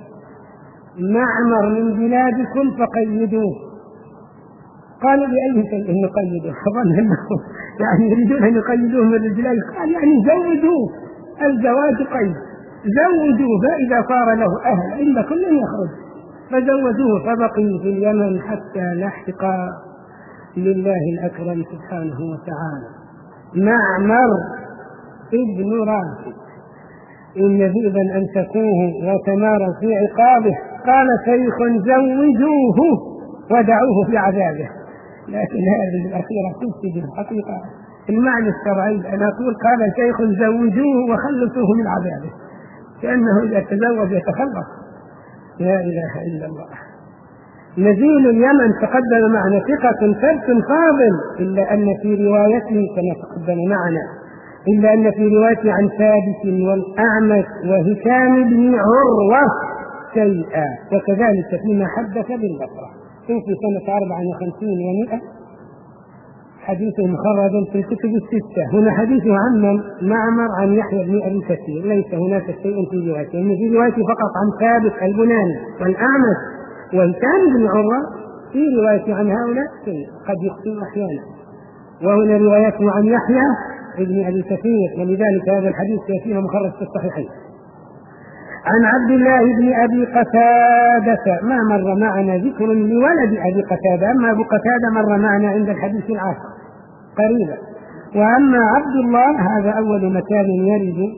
معمر من بلادكم فقيدوه. قالوا بأي شيء نقيده؟ فظن أنه يعني يريدون أن يقيدوه من الرجال. قال يعني زودوه، الزواج قيد، زودوه فإذا صار له أهل إلا كل يخرج. فزودوه فبقي في اليمن حتى لحق لله الأكرم سبحانه وتعالى. معمر ابن راشد إن ذئبا أمسكوه وتماروا في عقابه قال شيخ زوجوه ودعوه في عذابه. لكن هذه الأخيرة تفسد الحقيقة المعنى الشرعي. أنا أقول قال شيخ زوجوه وخلصوه من عذابه، كأنه إذا تزوج يتخلص. لا إله إلا الله. نزيل اليمن تقدم معنا ثقة ثبت فاضل، إلا أن في روايته كما تقدم معنا إلا أن في روايته عن ثابت والأعمش وهشام بن عروة شيئا، وكذلك فيما حدث بالبصرة في سنة أربع وخمسين ومئة. حديثه مخرج في الكتب الستة. هنا حديثه عن معمر عن يحيى بن أبي كثير، ليس هناك شيء في روايته، إن في روايته فقط عن ثابت البناني والأعمش وهشام بن عروة. في روايته عن هؤلاء شيء قد يخطئ أحيانا. وهنا روايته عن يحيى ابن أبي كثير، ولذلك هذا الحديث فيه مخرج في الصحيحين. عن عبد الله بن أبي قتادة ما مر معنا ذكر لولد أبي قتادة، أما أبو قتادة مر معنا عند الحديث العاشر قريبا. وأما عبد الله هذا أول مكان يرد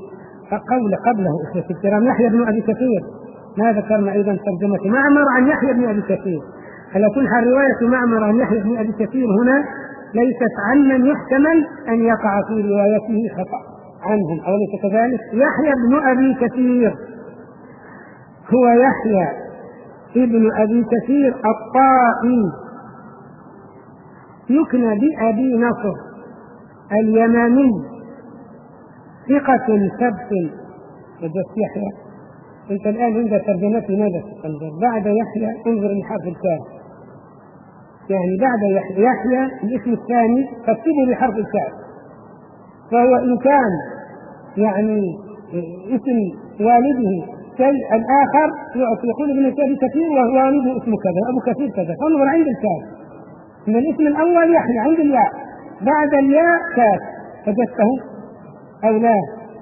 قول قبله إخوة الكرام يحيى بن أبي كثير، ما ذكرنا أيضا ترجمة معمر عن يحيى بن أبي كثير. على كل حال رواية معمر عن يحيى بن أبي كثير هنا ليست عمن يحتمل أن يقع في روايته خطأ عنهم، أو ليس كذلك. يحيى بن أبي كثير هو يحيى ابن أبي كثير الطائي، يكنى بأبي نصر اليماني، ثقة ثبت. وجدت يحيى، أنت الآن عند ترجمته ماذا تنظر؟ بعد يحيى انظر الحرف الكاف، يعني بعد يحيى, يحيى الاسم الثاني فاكتبه بحرف الكاف. فهو إن كان يعني اسم والده شيء الآخر يقول ابن أبي كثير وهو والده اسمه كذا أبو كثير كذا، فانظر عند الكاف من الاسم الأول يحيى عند الياء، بعد الياء كاف، فجدته أو لا؟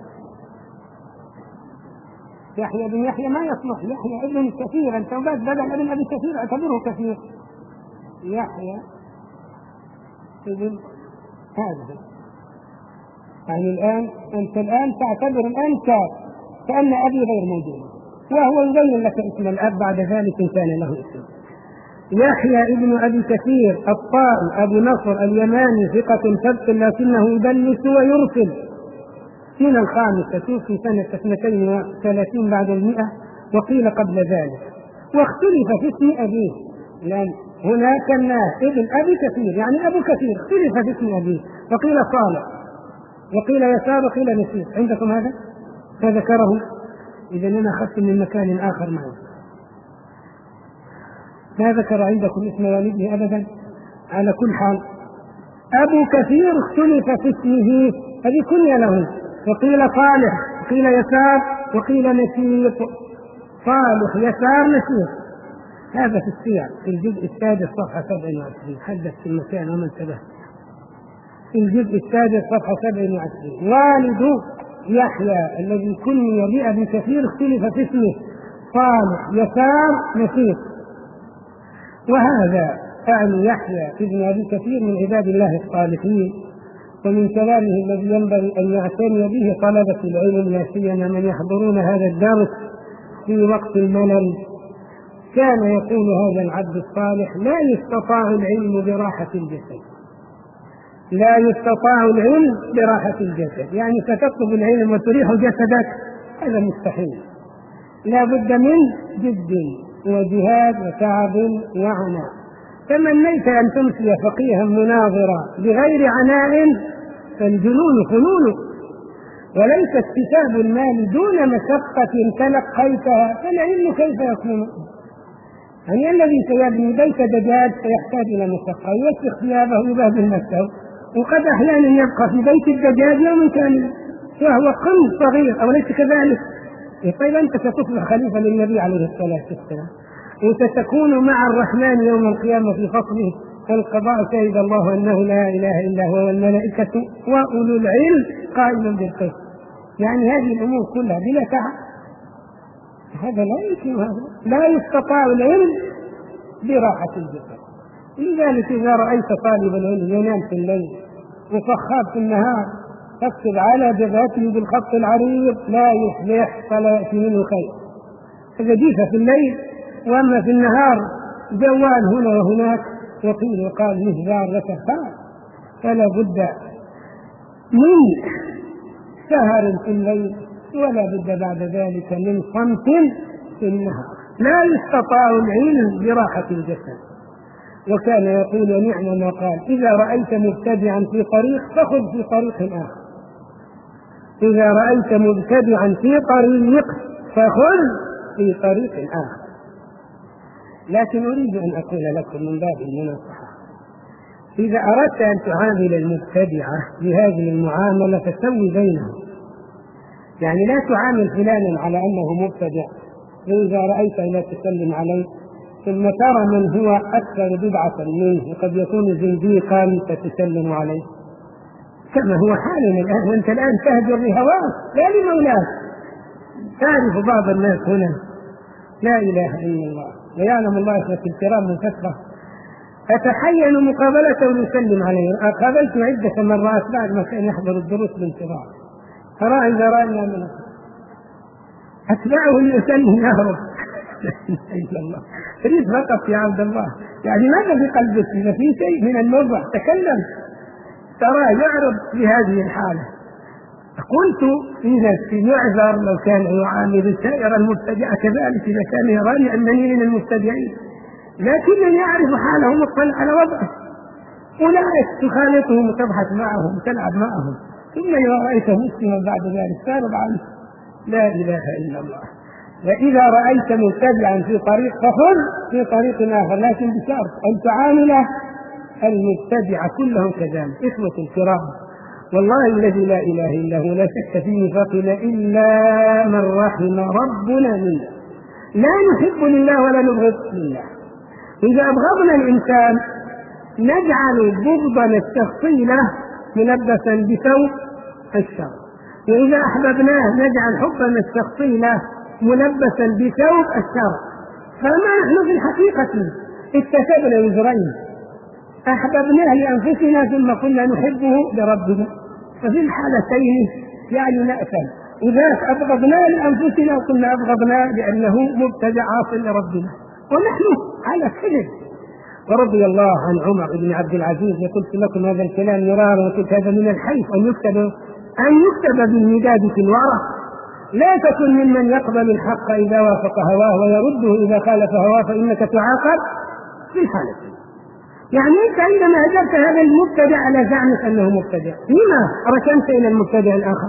يحيى بن يحيى ما يصلح، يحيى ابن كثير، أنت بس بدل ابن أبي كثير اعتبره كثير. يحيى ابن هذا، يعني الآن أنت الآن تعتبر الآن كاف كأن أبي غير موجود، وهو يبين لك اسم الأب بعد ذلك إن كان له اسم. يحيى ابن أبي كثير الطائي أبو نصر اليماني، ثقة ثبت لكنه يدلس ويرسل، من الخامسة توفي سنة اثنتين وثلاثين بعد المئة، وقيل قبل ذلك. واختلف في اسم أبيه، لأن هناك الناس ابن أبي كثير يعني أبو كثير، اختلف في اسم أبيه، وقيل صالح وقيل يسار وقيل نسيب. عندكم هذا؟ فذكره. إذا أنا أخذت من مكان آخر معه، ما ذكر عندكم اسم والده أبدا. على كل حال أبو كثير اختلف في اسمه، هذه كنية له، وقيل صالح وقيل يسار وقيل نسيب. صالح يسار نسيب، هذا في السير في الجزء السادس صفحة سبع وعشرين. حدث في المكان ومن انتبه، في الجزء السادس صفحة سبع وعشرين. والد يحيى الذي كني بأبي كثير اختلف في اسمه، صالح يسار نسيب. وهذا أعني يحيى ابن أبي كثير من عباد الله الصالحين، ومن كلامه الذي ينبغي أن يعتني به طلبة العلم، لا سيما من يحضرون هذا الدرس في وقت الملل. كان يقول هذا العبد الصالح: لا يستطاع العلم براحة الجسد، لا يستطاع العلم براحة الجسد، يعني ستطلب العلم وتريح جسدك، هذا مستحيل. لا بد من جد وجهاد وتعب وعناء. تمنيت أن تمسي فقيها مناظرا بغير عناء، فالجنون فنون، وليس اكتساب المال دون مشقة تلقيتها، فالعلم كيف يكون؟ يعني الذي سيبني بيت دجاج سيحتاج إلى مشقة، يوسخ ثيابه يبهدل نفسه، وقد أحيانا يبقى في بيت الدجاج يوم كامل وهو قم صغير، أو ليس كذلك؟ طيب أنت ستصبح خليفة للنبي عليه الصلاة والسلام، وستكون مع الرحمن يوم القيامة في فصله القضاء، شهد الله أنه لا إله إلا هو والملائكة وأولو العلم قائما بالقسط. يعني هذه الأمور كلها بلا تعب، هذا لا يمكن، هذا لا يستطاع العلم براحة الجسد. لذلك إذا رأيت طالب العلم ينام في الليل وفخاب في النهار، تكتب على جبهته بالخط العريض: لا يفلح فلا يأتي منه خير. إذا جيت في الليل، وأما في النهار جوال هنا وهناك وقيل وقال مهجار وسهار، فلا بد من سهر في الليل، ولا بد بعد ذلك من صمت في النهار. لا يستطاع العلم براحة الجسد. وكان يقول ونعم ما قال: إذا رأيت مبتدعا في طريق فخذ في طريق آخر، إذا رأيت مبتدعا في طريق فخذ في طريق آخر. لكن أريد أن أقول لكم من باب المناصحة: إذا أردت أن تعامل المبتدعة بهذه المعاملة فسوي بينهم، يعني لا تعامل فلانا على أنه مبتدع، وإذا رأيت لا تسلم عليه، ثم ترى من هو أكثر بدعة منه وقد يكون زنديقا فتسلم عليه، كما هو حالنا الآن. وأنت الآن تهجر لهواك لا لمولاك. تعرف بعض الناس هنا لا إله إلا الله ويعلم الله في الكرام من فترة، أتحين مقابلته ويسلم عليه. قابلت عدة مرات بعد ما كان يحضر الدروس بانتظار، ترى إذا رأينا منه أتباعه يسلم يا رب. إلا الله تريد فقط يا عبد الله، يعني ماذا في قلبك؟ إذا في شيء من النزع تكلم، تراه يعرض في هذه الحالة. قلت في نفسي يعذر لو كان يعامل سائر المبتدع كذلك إذا كان يراني أنني من المبتدعين، لكنني أعرف حاله مطلع على وضعه، أولئك تخالطهم وتضحك معهم وتلعب معهم، ثم إذا رأيته مسلما بعد ذلك تعرض عنه. لا إله إلا الله. وإذا رأيت مبتدعا في طريق فخذ في طريق آخر، لكن بشرط أن تعامل المبتدع كلهم كذلك. إخوة الكرام، والله الذي لا إله إلا هو لا شك في نفاقنا إلا من رحم ربنا منا، لا نحب لله ولا نبغض لله. إذا أبغضنا الإنسان نجعل بغضنا الشخصي له ملبسا بثوب الشر، وإذا أحببناه نجعل حبنا الشخصي له ملبسا بثوب الشر. فما نحن في الحقيقة اكتسبنا وزرين، أحببناه لأنفسنا ثم كنا نحبه لربنا، ففي الحالتين يعني نأثم. إذا أبغضناه لأنفسنا وكنا أبغضناه لأنه مبتدع عاصي لربنا، ونحن على كذب. ورضي الله عن عمر بن عبد العزيز، قلت لكم هذا الكلام مرارا وقلت هذا من الحيف أن يكتب أن يكتب بالمداد في الورق. لا تكن ممن يقبل الحق إذا وافق هواه ويرده إذا خالف هواه، فإنك تعاقب في حالته. يعني أنت عندما أجبت هذا المبتدع على زعمك أنه مبتدع، لما ركنت إلى المبتدع الآخر؟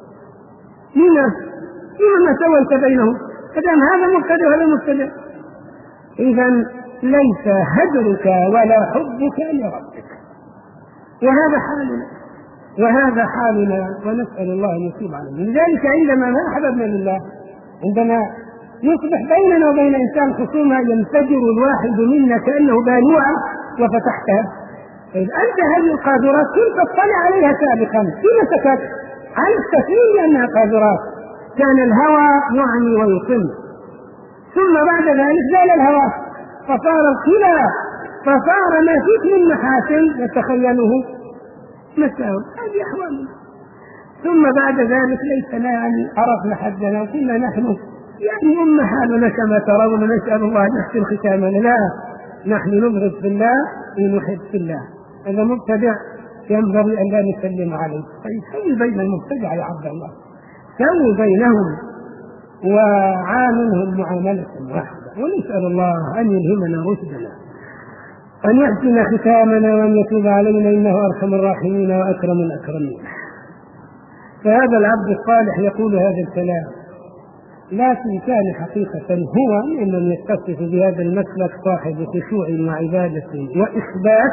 لما؟ لما ما سويت بينهم؟ فدام هذا مبتدع وهذا مبتدع، إذن ليس هجرك ولا حبك لربك. وهذا حالنا وهذا حالنا ونسأل الله أن يتوب علينا. لذلك عندما ما أحببنا لله، عندما يصبح بيننا وبين إنسان خصومة ينفجر الواحد منا كأنه بالوعة وفتحتها، إذ أنت هذه القاذورات كنت تطلع عليها سابقا، فيما سكت عن الكثير لأنها قاذورات، كان الهوى يعني ويصم، ثم بعد ذلك زال الهوى فصار الخلاف، فصار ما فيك من محاسن يتخيله مساوئ، هذه أحوالنا. ثم بعد ذلك ليس لنا يعني عرفنا حدنا وكنا نحن يعني أم حالنا كما ترون، نسأل الله أن يحسن ختامنا. لا، نحن نبغض في الله ونحب في الله. هذا مبتدع ينبغي أن لا نسلم عليه. طيب سوي بين المبتدع يا عبد الله، سوي بينهم وعاملهم معاملة واحدة، ونسأل الله أن يلهمنا رشدنا، أن يحسن ختامنا وأن يتوب علينا، إنه أرحم الراحمين وأكرم الأكرمين. فهذا العبد الصالح يقول هذا الكلام، لكن كان حقيقة هو ممن يتصف بهذا المسلك صاحب خشوع وعبادة وإخبات.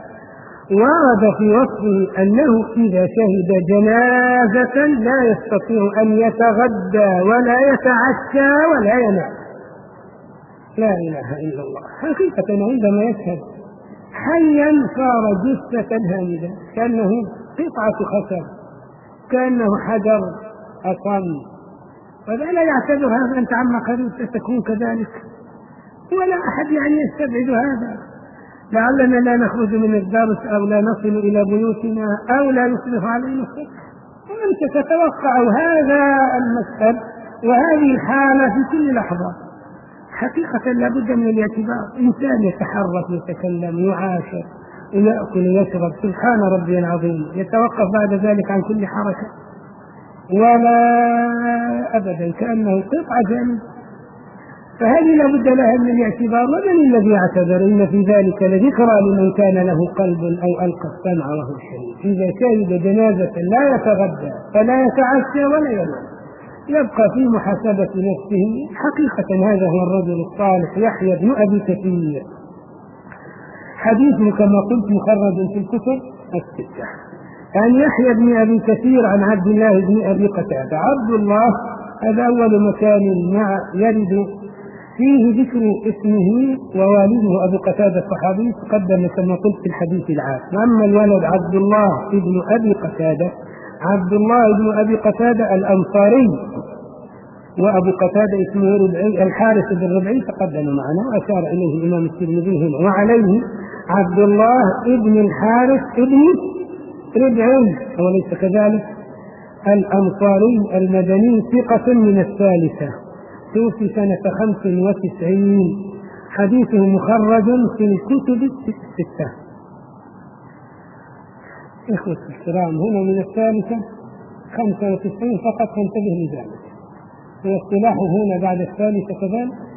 ورد في وصفه أنه إذا شهد جنازة لا يستطيع أن يتغدى ولا يتعشى ولا ينام. لا إله إلا الله. حقيقة عندما يشهد حيا صار جثة هامدة، كأنه قطعة خشب، كأنه حجر أصم. فلا لا يعتذر هذا، أنت عما قريب ستكون كذلك، ولا أحد يعني يستبعد هذا. لعلنا لا نخرج من الدرس أو لا نصل إلى بيوتنا أو لا يصبح علينا الصبح، وأنت تتوقع هذا المشهد وهذه الحالة في كل لحظة. حقيقة لابد من الاعتبار. إنسان يتحرك يتكلم يعاشر ويأكل ويشرب، سبحان ربي العظيم، يتوقف بعد ذلك عن كل حركة ولا أبدا، كأنه قطعة جامدة. فهذه لابد لها من الاعتبار. ومن الذي يعتذر؟ إن في ذلك لذكرى لمن كان له قلب أو ألقى السمع وهو شهيد. إذا شهد جنازة لا يتغدى فلا يتعشى ولا ينام، يبقى في محاسبة نفسه. حقيقة هذا هو الرجل الصالح يحيى بن أبي كثير. حديثه كما قلت مخرج في الكتب الستة. عن يحيى بن أبي كثير عن عبد الله بن أبي قتادة. عبد الله هذا أول مكان مع يرد فيه ذكر اسمه، ووالده أبو قتادة الصحابي تقدم كما قلت في الحديث العام. وأما الولد عبد الله بن أبي قتادة، عبد الله بن أبي قتادة الأنصاري، وأبو قتادة اسمه ربعي الحارث بن ربعي تقدم معنا وأشار إليه الإمام الترمذي هنا. وعليه عبد الله بن الحارث بن ربعي، وليس كذلك؟ الأنصاري المدني ثقة من الثالثة، توفي سنة خمس وتسعين، حديثه مخرج في الكتب الستة. إخوة الكرام، هنا من الثالثة خمسة وتسعين فقط، فانتبه لذلك. واصطلاحه هنا بعد الثالثة كذلك،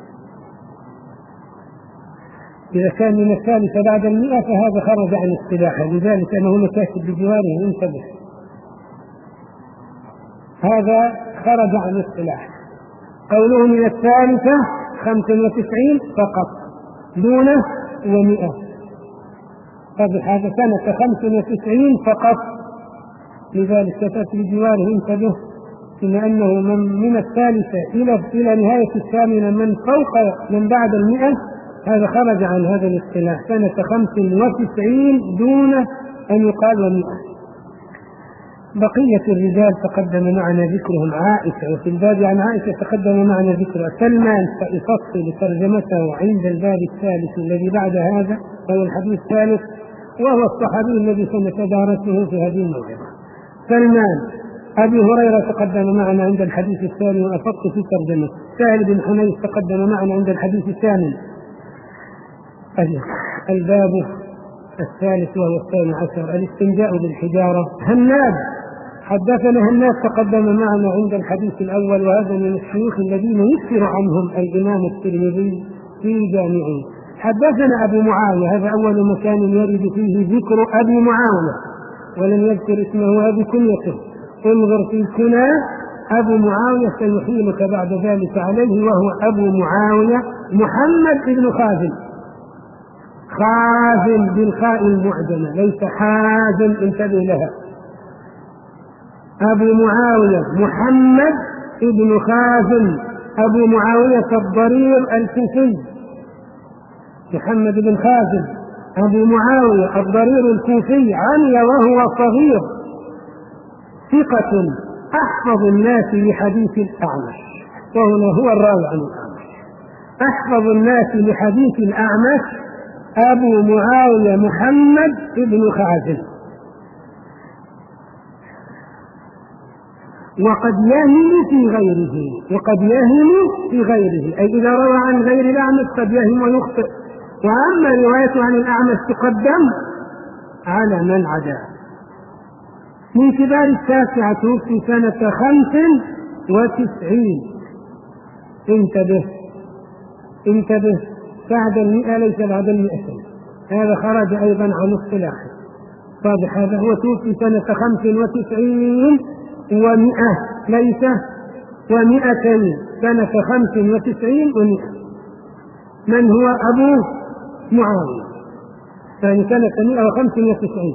إذا كان من الثالثة بعد المئة فهذا خرج عن اصطلاحه، لذلك أنه هنا كاتب بجواره، انتبه، هذا خرج عن اصطلاحه. قوله من الثالثة خمسة وتسعين فقط دونه ومئة، قبل هذا سنة خمسة وتسعين فقط، لذلك كتبت بجواره، انتبه، بما أنه من, من الثالثة إلى إلى نهاية الثامنة من فوق من بعد المئة، هذا خرج عن هذا الاصطلاح، سنة خمس وتسعين دون أن يقال ومئة. بقية الرجال تقدم معنا ذكرهم، عائشة، وفي الباب عن عائشة تقدم معنا ذكرها. سلمان سيفصل ترجمته عند الباب الثالث الذي بعد هذا، وهو الحديث الثالث، وهو الصحابي الذي سنتدارسه في هذه الموعظة. سلمان. أبي هريرة تقدم معنا عند الحديث الثاني وأفضت في ترجمته. سهل بن حنيف تقدم معنا عند الحديث الثامن. الباب الثالث وهو الثاني عشر، الاستنجاء بالحجارة. هناد حدثنا هناد تقدم معنا عند الحديث الأول، وهذا من الشيوخ الذين يكثر عنهم الإمام الترمذي في جامعه. حدثنا أبو معاوية، هذا أول مكان يرد فيه ذكر أبي معاوية، ولم يذكر اسمه أبي كنيته. انظر في الكنى أبو معاوية سيحيلك بعد ذلك عليه، وهو أبو معاوية محمد بن خازن، خازن بالخاء المعجمة ليس حازم، انتبه لها. أبو معاوية محمد بن خازن، أبو معاوية الضرير الكوفي، محمد بن خازن أبو معاوية الضرير الكوفي، عمي وهو صغير، ثقة أحفظ الناس لحديث الأعمش، وهنا هو الراوي عن الأعمش. أحفظ الناس لحديث الأعمش أبو معاوية محمد بن خازن. وقد يهم في غيره، وقد يهم في غيره، أي إذا روى عن غير الأعمش قد يهم ويخطئ، وأما روايته عن الأعمش تقدم على من عدا. من كبار التاسعة في سنة خمس وتسعين، انتبه انتبه بعد المئة ليس بعد المئتين، هذا خرج أيضا عن اصطلاحه، واضح؟ هذا هو توفي سنة خمس وتسعين ومئة، ليس ومئتين، سنة خمس وتسعين ومئة. من هو؟ أبو معاوية، يعني سنة مئة وخمس وتسعين.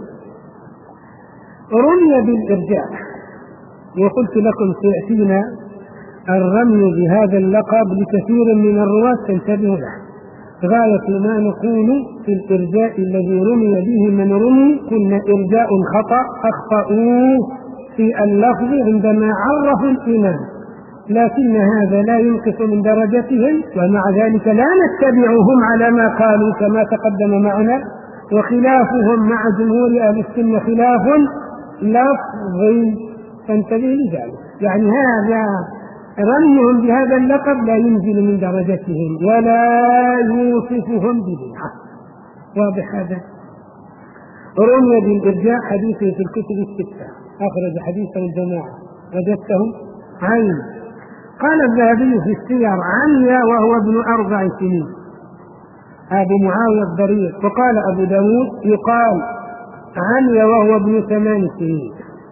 رمي بالإرجاء، وقلت لكم سيأتينا الرمي بهذا اللقب لكثير من الرواة، تنتبهوا له. غاية ما نقول في الإرجاء الذي رمي به من رمي، قلنا إرجاء خطأ، أخطأوا في اللفظ عندما عرفوا الإمام، لكن هذا لا ينقص من درجتهم، ومع ذلك لا نتبعهم على ما قالوا كما تقدم معنا. وخلافهم مع جمهور أهل السنة خلاف لفظي، فانتبه لذلك. يعني هذا رميهم بهذا اللقب لا ينزل من درجتهم ولا يوصفهم ببدعة، واضح هذا؟ رمي بالإرجاء حديثه في الكتب الستة، أخرج حديثه الجماعة، وجدتهم عين. قال الذهبي في السير عمي وهو ابن أربع سنين، أبو معاوية الضرير. وقال أبو داود يقال عمي وهو ابن ثمان سنين.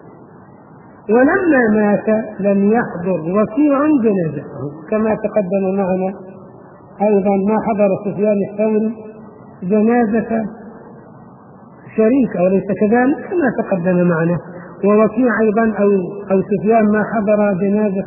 ولما مات لم يحضر وكيع جنازته، كما تقدم معنا أيضا ما حضر سفيان الثوري جنازة شريك، أو ليس كذلك؟ كما تقدم معنا. ووكيع أيضا أو, أو سفيان ما حضر جنازة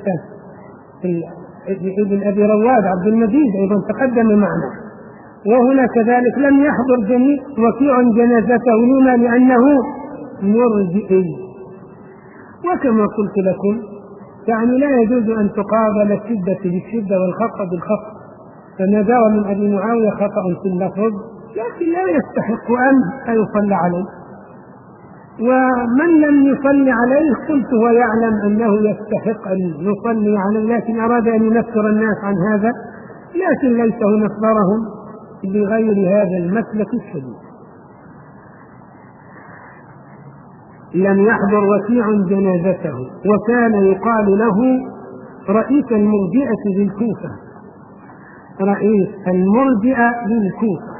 ابن أبي رواد عبد المجيد، أيضا تقدم معنا. وهنا كذلك لم يحضر جميع وكيع جنازته، لما؟ لأنه مرجئي. وكما قلت لكم يعني لا يجوز أن تقابل الشدة بالشدة والخطأ بالخطأ، فما جاء من أبي معاوية خطأ في اللفظ لكن لا يستحق أن يصلى عليه. ومن لم يصلي عليه قلت هو يعلم أنه يستحق أن يصلي عليه، لكن أراد أن ينفر الناس عن هذا، لكن ليته نفرهم بغير هذا المسلك الشديد. لم يحضر وكيع جنازته، وكان يقال له رئيس المرجئة بالكوفة، رئيس المرجئة بالكوفة،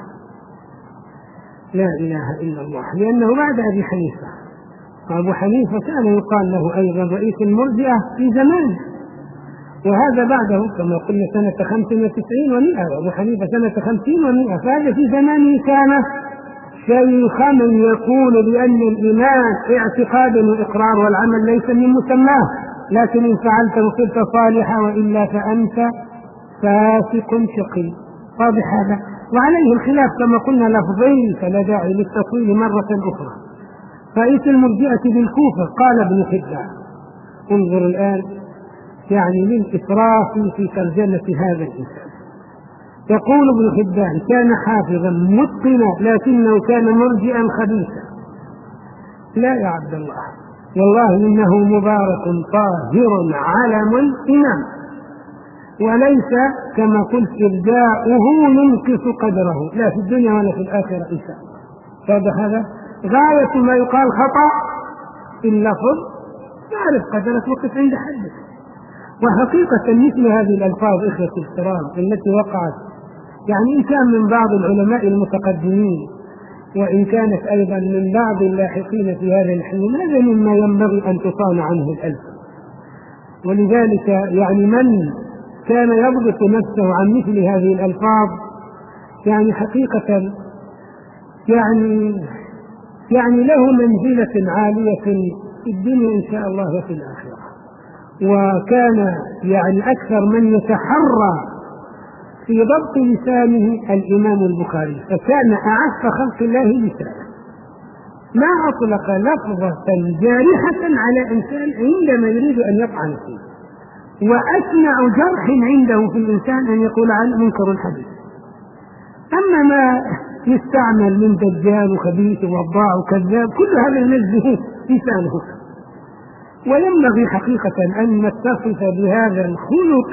لا إله إلا الله، لأنه بعد أبي حنيفة، وأبو حنيفة كان يقال له أيضا رئيس المرجئة في زمانه، وهذا بعده كما قلنا سنة خمس وتسعين ومئة، وأبو حنيفة سنة خمسين ومئة، فهذا في زمانه كان شيخا من يقول بأن الإيمان اعتقاد وإقرار والعمل ليس من مسماه، لكن إن فعلت وصرت صالحا وإلا فأنت فاسق شقي. واضح هذا؟ وعليه الخلاف كما قلنا لفظي، فلا داعي للتطويل مرة أخرى. رئيس المرجئة بالكوفة قال ابن حبان، انظر الآن يعني للإسراف في ترجمة هذا الإنسان، يقول ابن حبان: كان حافظا متقنا لكنه كان مرجئا خبيثا. لا يا عبد الله، والله إنه مبارك طاهر علم إمام، وليس كما قلت إرجاؤه ينقص قدره لا في الدنيا ولا في الآخرة إن شاء الله. فهذا هذا غاية ما يقال خطأ في اللفظ، تعرف قدرك وقف عند حدك. وحقيقة مثل هذه الألفاظ إخوة الكرام التي وقعت، يعني إن كان من بعض العلماء المتقدمين وإن كانت أيضا من بعض اللاحقين في هذا الحين، هذا مما ينبغي أن تصان عنه الألفاظ. ولذلك يعني من كان يضبط نفسه عن مثل هذه الألفاظ يعني حقيقة يعني يعني له منزلة عالية في الدنيا إن شاء الله وفي الآخرة. وكان يعني أكثر من يتحرى في ضبط لسانه الإمام البخاري، فكان أعف خلق الله لسانه، ما أطلق لفظة جارحة على إنسان عندما يريد أن يطعن فيه، وأسمع جرح عنده في الإنسان أن يقول عنه منكر الحديث. أما ما يستعمل من دجال وخبيث ووضاع وكذاب، كل هذا ينزه لسانه. وينبغي حقيقة أن نتصف بهذا الخلق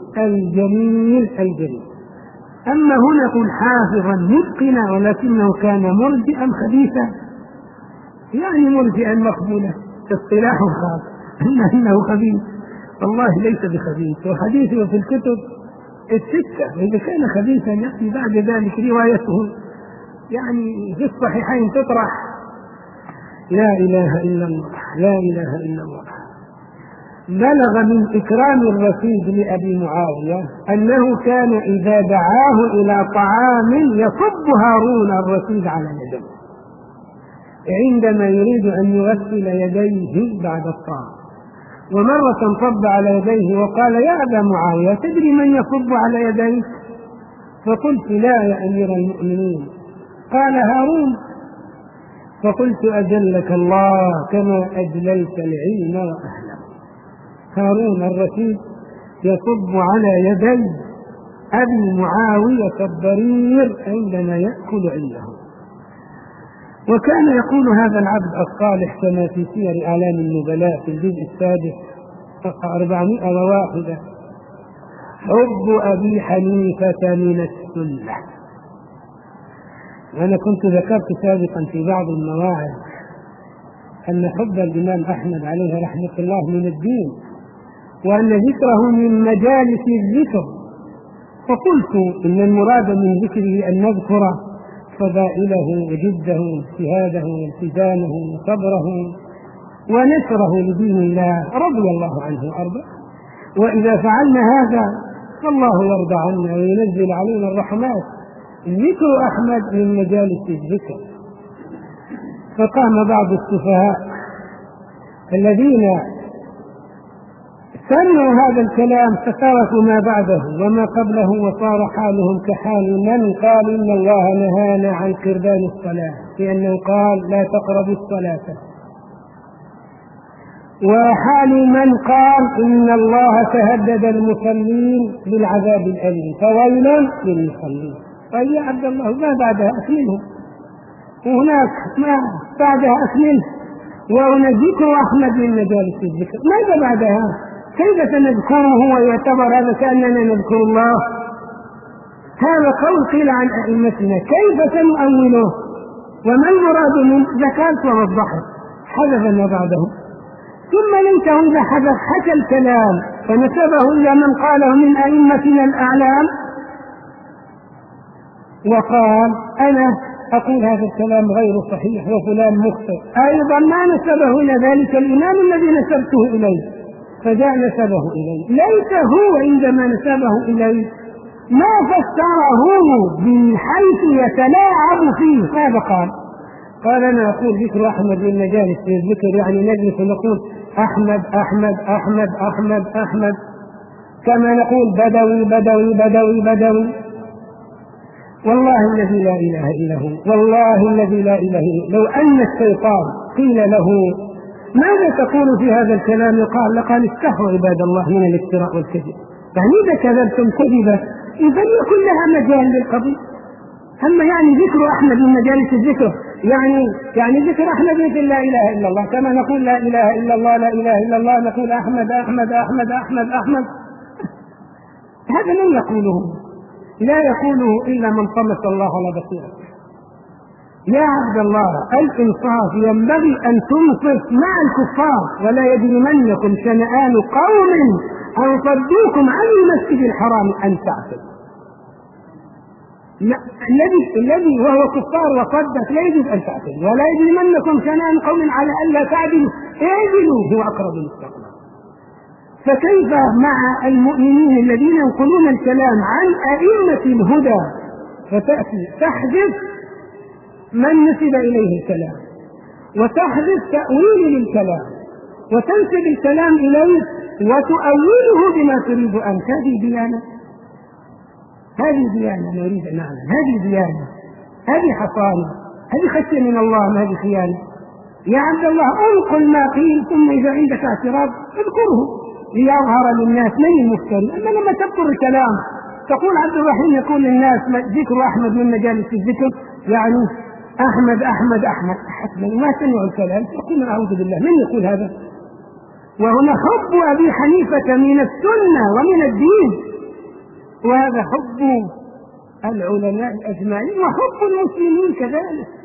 الجميل الجليل. أما هنا قل حافظا متقنا ولكنه كان مرجئا خبيثا، يعني مرجئا مقبولا اصطلاح خاص أنه خبيث، والله ليس بخبيث، وحديثه في الكتب الستة، وإذا كان خبيثا يأتي بعد ذلك روايته يعني في الصحيحين تطرح. لا إله إلا الله، لا إله إلا الله. بلغ من إكرام الرشيد لأبي معاوية أنه كان إذا دعاه إلى طعام يصب هارون الرشيد على يديه عندما يريد أن يغسل يديه بعد الطعام، ومرة صب على يديه وقال: يا أبا معاوية، تدري من يصب على يديك؟ فقلت: لا يا أمير المؤمنين. قال: هارون. فقلت: أجلك الله كما أجللت العلم وأهله. هارون الرشيد يصب على يدي أبي معاوية الضرير عندما يأكل عنده. وكان يقول هذا العبد الصالح كما في سير أعلام النبلاء في الجزء السادس صفحة أربعمائة وواحد: حب أبي حنيفة من السنة. وأنا كنت ذكرت سابقا في بعض المواعظ أن حب الإمام أحمد عليه رحمة الله من الدين، وأن ذكره من مجالس الذكر. فقلت إن المراد من ذكره أن نذكر فضائله وجده واجتهاده والتزامه وصبره ونشره لدين الله رضي الله عنه وأرضاه. وإذا فعلنا هذا فالله يرضى عنا وينزل علينا الرحمات. ذكر أحمد من مجالس الذكر. فقام بعض السفهاء الذين سمعوا هذا الكلام فتركوا ما بعده وما قبله، وصار حالهم كحال من قال إن الله نهانا عن قربان الصلاة، لأنه قال: لا تقربوا الصلاة. وحال من قال إن الله تهدد المصلين بالعذاب الأليم، فويل للمصلين. قال: يا عبد الله، ما بعدها أكمله، وهناك ما بعدها أكمله. وهنا ذكر أحمد من مجالس الذكر. ماذا بعدها؟ كيف سنذكره ويعتبر هذا كأننا نذكر الله؟ هذا قول قيل عن أئمتنا، كيف سنؤوله؟ وما المراد منه؟ ذكرت ووضحت، حذف ما بعده. ثم ليته إذا حذف حكى الكلام فنسبه إلى من قاله من أئمتنا الأعلام وقال أنا أقول هذا الكلام غير صحيح وفلان مخطئ، أيضا ما نسبه إلى ذلك الإمام الذي نسبته إليه، فجاء نسبه إليه. ليته عندما نسبه إليه ما فسره بحيث يتلاعب فيه. ماذا قال؟ قال أنا أقول ذكر أحمد من مجالس الذكر، يعني نجلس ونقول أحمد أحمد أحمد أحمد أحمد كما نقول بدوي بدوي بدوي بدوي. والله الذي لا إله إلا هو، والله الذي لا إله إلا هو، لو أن الشيطان قيل له ماذا تقول في هذا الكلام؟ قال لقال استحوا عباد الله من الافتراء والكذب. يعني إذا كذبتم كذبة إذا يكون لها مجال للقضية. أما يعني ذكر أحمد من مجالس الذكر يعني يعني ذكر أحمد مثل لا إله إلا الله، كما نقول لا إله إلا الله لا إله إلا الله نقول أحمد أحمد أحمد أحمد أحمد. هذا من يقوله؟ لا يقوله إلا من طمس الله على بصيرة. يا عبد الله الإنصاف ينبغي أن تنصف مع الكفار، ولا يجرمنكم شنآن قوم أن صدوكم عن المسجد الحرام أن تعتدوا. الذي الذي وهو كفار وصدق لا يجب أن تعتدوا، ولا يجرمنكم شنآن قوم على ألا تعدلوا اعدلوا هو أقرب للتقوى. فكيف مع المؤمنين الذين ينقلون الكلام عن أئمة الهدى فتأتي تحذف من نسب إليه الكلام وتحذف تأويل للكلام وتنسب الكلام إليه وتؤوله بما تريد أنت؟ هذه ديانة، هذه ديانة نريد أن نعلم، هذه ديانة، هذه حصانة، هذه خشية من الله، ما هذه خيانة. يا عبد الله انقل ما قيل، ثم إذا عندك اعتراض اذكره ليظهر للناس من المفتري. أما لما تذكر الكلام تقول عبد الرحيم يقول للناس ذكر أحمد من مجالس الذكر يعني أحمد أحمد أحمد حسنا ما سمعوا الكلام تقول أعوذ بالله، من يقول هذا؟ وهنا حب أبي حنيفة من السنة ومن الدين، وهذا حب العلماء أجمعين وحب المسلمين كذلك.